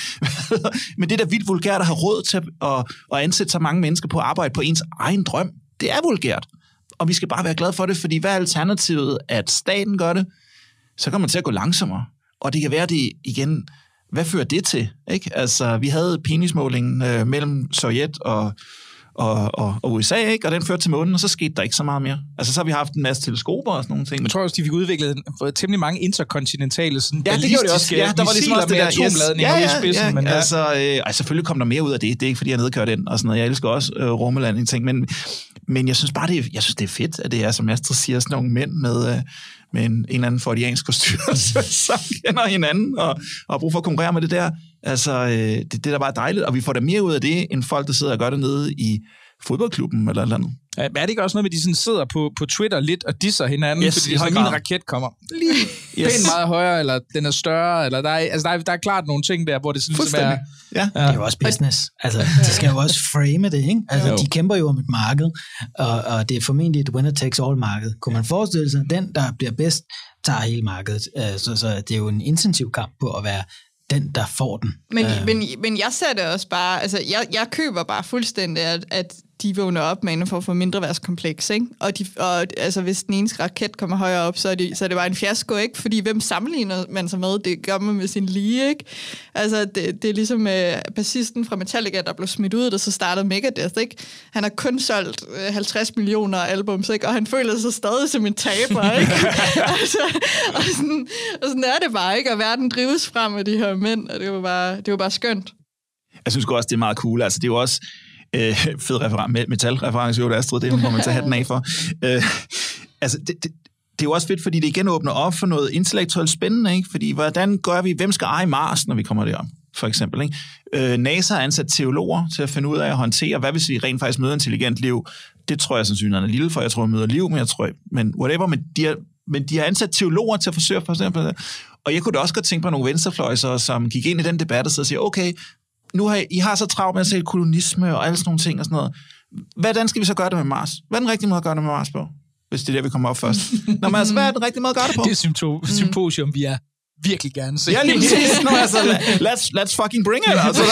Men det der vildt vulgært at have råd til at, at ansætte så mange mennesker på at arbejde på ens egen drøm, det er vulgært. Og vi skal bare være glade for det, fordi hvad er alternativet, at staten gør det? Så kommer man til at gå langsommere. Og det kan være, det igen. Hvad fører det til? Ikke? Altså, vi havde penismålingen øh, mellem Sovjet og, og, og, og U S A, ikke? Og den førte til månen, og så skete der ikke så meget mere. Altså, så har vi haft en masse teleskoper og sådan nogle ting. Men jeg tror også, de fik udviklet temmelig mange interkontinentale, sådan ja, det gjorde de også. Ja, der var ligesom også det der atomladning yes. ja, ja, ude i spidsen. Ja, men ja. Altså, øh, ej, selvfølgelig kom der mere ud af det. Det er ikke, fordi jeg nedkører den og sådan noget. Jeg elsker også øh, rummelanding ting, men, men jeg synes bare, det er, jeg synes, det er fedt, at det er, som Astrid siger, sådan nogle mænd med... Øh, med en, en eller anden fordiansk forstyrrelse, som kender hinanden, og, og har brug for at konkurrere med det der. Altså, øh, det, det er da bare dejligt, og vi får da mere ud af det, end folk, der sidder og gør det nede i fodboldklubben eller eller andet. Ja, men er det ikke også noget med, at de sådan sidder på, på Twitter lidt og disser hinanden, yes, fordi så min raket kommer lige yes. pænt meget højere, eller den er større, eller der er, altså der er, der er klart nogle ting der, hvor det sådan ligesom er... Ja. Ja. Det er jo også business. Altså, de skal jo også frame det, ikke? Altså, jo. De kæmper jo om et marked, og, og det er formentlig et winner-takes-all-marked. Kunne man forestille sig, at den, der bliver bedst, tager hele markedet. Så, så det er jo en intensiv kamp på at være den, der får den. Men, uh. men, men jeg ser det også bare, altså jeg, jeg køber bare fuldstændig, at, at de vågner op med en for at få mindre værtskompleks, ikke? Og, de, og altså, hvis den ene raket kommer højere op, så er, det, så er det bare en fiasko, ikke? Fordi hvem sammenligner man sig med? Det gør man med sin lige, ikke? Altså, det, det er ligesom øh, bassisten fra Metallica, der blev smidt ud, og så startede Megadeth, ikke? Han har kun solgt øh, halvtreds millioner albums, ikke? Og han føler sig stadig som en taber, ikke? altså, og, sådan, og sådan er det bare, ikke? Og verden drives frem af de her mænd, og det var bare, det var bare skønt. Jeg synes også, det er meget cool. Altså, det er jo også Øh, fed reference, metalreference, jo, Astrid, det må man tage hatten af for. Øh, altså, det, det, det er jo også fedt, fordi det igen åbner op for noget intellektuelt spændende, ikke? Fordi hvordan gør vi, hvem skal eje Mars, når vi kommer derop, for eksempel, ikke? Øh, NASA har ansat teologer til at finde ud af at håndtere, hvad hvis vi rent faktisk møder intelligent liv? Det tror jeg sandsynligvis er lille, for jeg tror, jeg møder liv, men jeg tror, men whatever, men de har, men de har ansat teologer til at forsøge for eksempel, og jeg kunne da også godt tænke på nogle venstrefløjser, som gik ind i den debat og så siger, okay, nu har I, I har så travlt med at sælge kolonisme og alle sådan nogle ting og sådan noget. Hvordan skal vi så gøre det med Mars? Hvad er den rigtige måde at gøre det med Mars på? Hvis det er der, vi kommer op først. Nå, men altså, hvad er den rigtige måde at gøre det på? Det er symptom, symposium, vi er virkelig gerne se. Ja, lige præcis. Nå, altså, let's, let's fucking bring it, altså.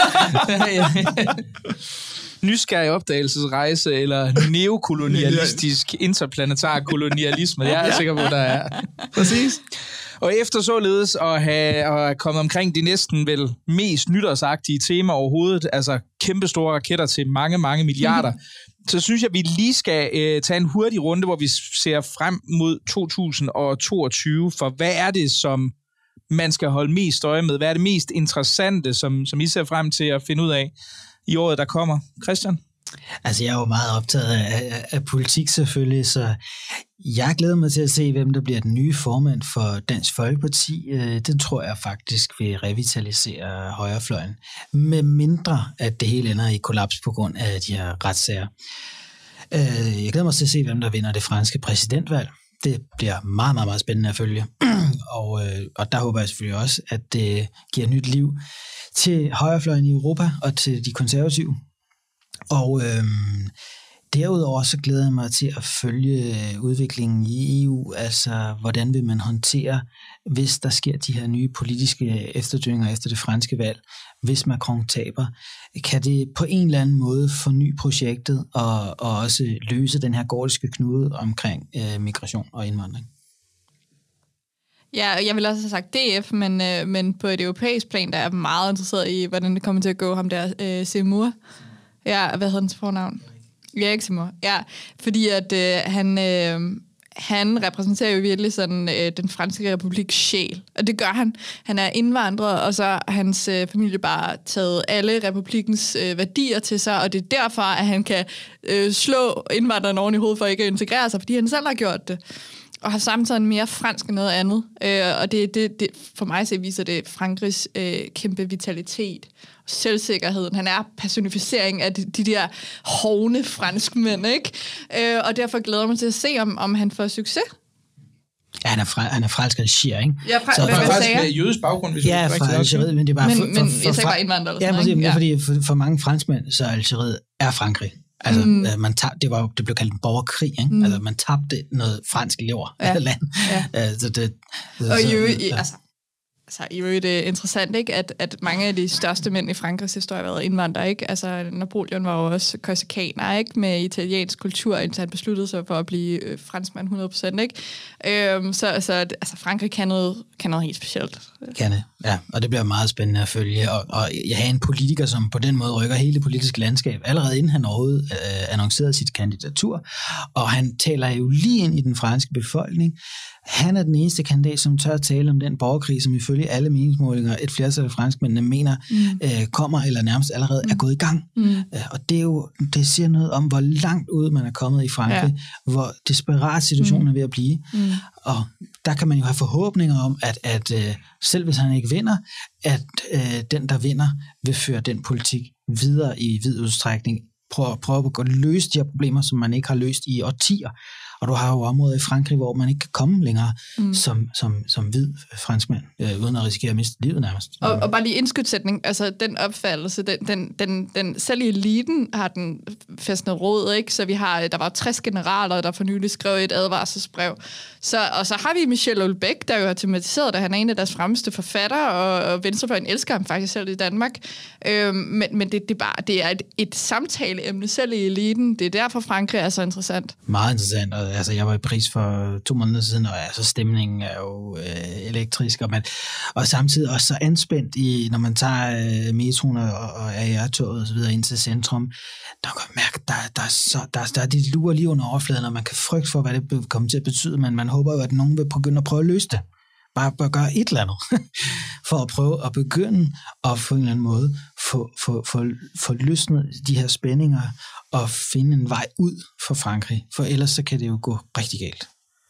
Nysgerrig opdagelsesrejse eller neokolonialistisk interplanetar kolonialisme. Jeg er ja. sikker på, der er. Præcis. Og efter således at have at kommet omkring de næsten vel mest nytårsagtige temaer overhovedet, altså kæmpestore raketter til mange, mange milliarder, mm-hmm. så synes jeg, at vi lige skal øh, tage en hurtig runde, hvor vi ser frem mod to tusind toogtyve, for hvad er det, som man skal holde mest øje med? Hvad er det mest interessante, som, som I ser frem til at finde ud af i året, der kommer? Christian? Altså, jeg er jo meget optaget af, af, af politik selvfølgelig, så jeg glæder mig til at se, hvem der bliver den nye formand for Dansk Folkeparti. Det tror jeg faktisk vil revitalisere højrefløjen, med mindre at det hele ender i kollaps på grund af de her retssager. Jeg glæder mig til at se, hvem der vinder det franske præsidentvalg. det bliver meget, meget, meget spændende at følge. og, øh, og der håber jeg selvfølgelig også, at det giver nyt liv til højrefløjen i Europa og til de konservative. Og øh, derudover så glæder jeg mig til at følge udviklingen i E U, altså hvordan vil man håndtere, hvis der sker de her nye politiske efterdønninger efter det franske valg, hvis Macron taber. Kan det på en eller anden måde forny projektet og, og også løse den her gordiske knude omkring øh, migration og indvandring? Ja, jeg vil også have sagt D F, men, øh, men på et europæisk plan, der er jeg meget interesseret i, hvordan det kommer til at gå ham der, øh, Seymour. Ja, hvad hedder hans fornavn? Erik Seymour. Ja, fordi at øh, han, øh, han repræsenterer jo virkelig sådan øh, den franske republiks sjæl, og det gør han. Han er indvandrer, og så har hans øh, familie bare taget alle republikens øh, værdier til sig, og det er derfor, at han kan øh, slå indvandrerne oven i hovedet for ikke at integrere sig, fordi han selv har gjort det. Og har samtidig mere fransk end noget andet. Øh, og det, det, det, for mig så viser det Frankrigs øh, kæmpe vitalitet og selvsikkerhed. Han er personificering af de, de der hovne franskmænd, ikke? Øh, og derfor glæder jeg mig til at se, om, om han får succes. Ja, han er, fra, han er fransk Algeriet, ikke? Ja, fra, så, hvad, hvad faktisk sagde med jødisk baggrund, hvis ja, du fra Algeriet, men det er bare... Men, for, men for, for, jeg sagde for, bare indvandrer eller ja, sådan noget. Ja, Ja, fordi for, for mange franskmænd, så Algeriet er Frankrig. Altså, mm. man tab, det, var, det blev kaldt en borgerkrig, ikke? Mm. Altså, man tabte noget fransk lever ja. af land. Ja. så det, så, og jo, ja. altså, altså, i øvrigt det er interessant, ikke? At, at mange af de største mænd i Frankrigs historie har været indvandrere, ikke? Altså, Napoleon var jo også korsikaner, ikke? Med italiensk kultur, indtil han besluttede sig for at blive øh, franskmand hundrede procent, ikke? Øhm, så så altså, Frankrig kan noget, kan noget helt specielt. Kan det, ja. Og det bliver meget spændende at følge. Og, og jeg har en politiker, som på den måde rykker hele det politiske landskab, allerede inden han overhovedet øh, annoncerede sit kandidatur. Og han taler jo lige ind i den franske befolkning. Han er den eneste kandidat, som tør at tale om den borgerkrig, som ifølge alle meningsmålinger, et flertal af franskmændene mener, mm. øh, kommer eller nærmest allerede mm. er gået i gang. Mm. Øh, og det, er jo, det siger noget om, hvor langt ud man er kommet i Frankrig, ja. Hvor desperat situationen mm. er ved at blive. Mm. Og der kan man jo have forhåbninger om, at, at øh, selv hvis han ikke vinder, at øh, den, der vinder, vil føre den politik videre i vid udstrækning. Prøve prøv at løse de her problemer, som man ikke har løst i årtier. Og du har jo områder i Frankrig, hvor man ikke kan komme længere mm. som, som, som hvid franskmand, øh, uden at risikere at miste livet nærmest. Og, og bare lige indskudsætning, altså den opfattelse, den, den, den, den, selv i eliten har den fæstnet råd, ikke? Så vi har, der var tres generaler, der for nylig skrev et advarselsbrev. Så, og så har vi Michel Houellebecq, der jo har tematiseret, at han er en af deres fremmeste forfattere, og, og venstrefløjen elsker ham faktisk selv i Danmark. Øhm, men men det, det, er bare, det er et, et samtaleemne selv i eliten. Det er derfor Frankrig er så interessant. Meget interessant, og altså, jeg var i Paris for to måneder siden, og altså, stemningen er jo øh, elektrisk, og, man, og samtidig også så anspændt, i, når man tager øh, metroen og, og A R-toget og så videre ind til centrum. Der kan man mærke, der, der, er så, der, der er de lurer lige under overfladen, og man kan frygte for, hvad det kommer til at betyde, men man håber jo, at nogen vil begynde at prøve at løse det. Bare bør gøre et eller andet, for at prøve at begynde at på en eller anden måde få, få, få, få løsnet de her spændinger og finde en vej ud for Frankrig, for ellers så kan det jo gå rigtig galt.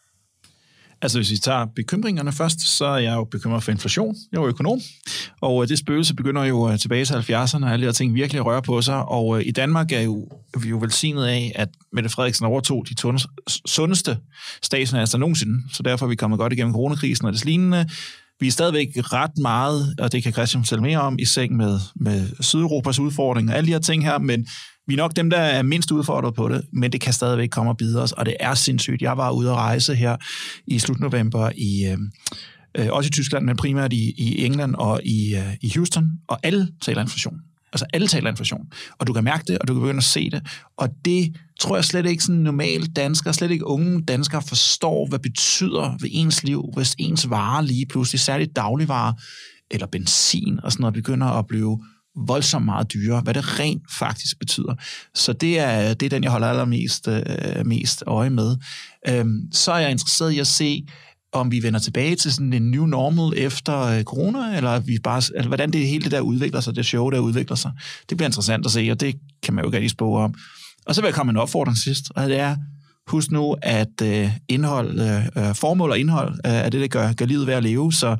Altså hvis vi tager bekymringerne først, så er jeg jo bekymret for inflation. Jeg er jo økonom, og det spøgelse begynder jo tilbage til halvfjerdserne, og alle de her ting virkelig rører på sig. Og i Danmark er jo, vi er jo velsignet af, at Mette Frederiksen overtog de sundeste statsfinanser nogensinde, så derfor er vi kommet godt igennem coronakrisen og det lignende. Vi er stadigvæk ret meget, og det kan Christian fortælle mere om, i seng med, med Sydeuropas udfordringer og alle de her ting her, men vi er nok dem, der er mindst udfordret på det, men det kan stadigvæk komme og bide os, og det er sindssygt. Jeg var ude at rejse her i slut november, i, øh, også i Tyskland, men primært i, i England og i, øh, i Houston, og alle taler inflation. Altså alle taler inflation. Og du kan mærke det, og du kan begynde at se det, og det tror jeg slet ikke sådan normale danskere, slet ikke unge danskere forstår, hvad betyder ved ens liv, hvis ens varer lige pludselig, særligt dagligvarer, eller benzin og sådan noget, begynder at blive voldsomt meget dyrere, hvad det rent faktisk betyder. Så det er, det er den, jeg holder allermest øh, mest øje med. Øhm, så er jeg interesseret i at se, om vi vender tilbage til sådan en new normal efter øh, corona, eller, vi bare, eller hvordan det hele det der udvikler sig, det show, der udvikler sig. Det bliver interessant at se, og det kan man jo ikke rigtig spå om. Og så vil jeg komme med en opfordring sidst, og det er, husk nu, at øh, indhold, øh, formål og indhold øh, er det, der gør, gør livet værd at leve, så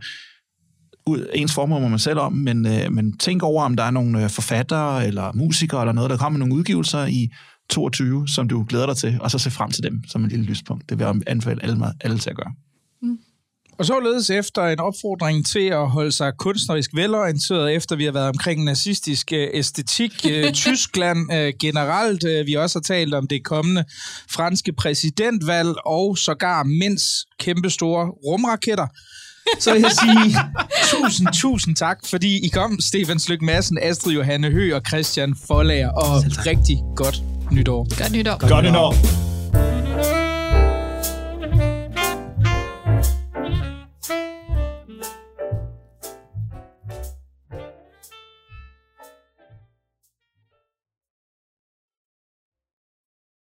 ens formål må man selv om, men, øh, men tænk over, om der er nogle forfattere eller musikere eller noget, der kommer med nogle udgivelser i toogtyve, som du glæder dig til, og så se frem til dem som en lille lyspunkt. Det vil jeg anbefale alle, alle til at gøre. Mm. Og således efter en opfordring til at holde sig kunstnerisk velorienteret, efter vi har været omkring nazistisk æstetik, Tyskland generelt, vi også har talt om det kommende franske præsidentvalg, og sågar mænds kæmpestore rumraketter, så vil jeg sige tusind, tusind tak, fordi I kom, Stefan Sløk Madsen, Astrid Johanne Høgh og Christian Forlager, og rigtig godt nytår. Godt nytår. Godt nytår.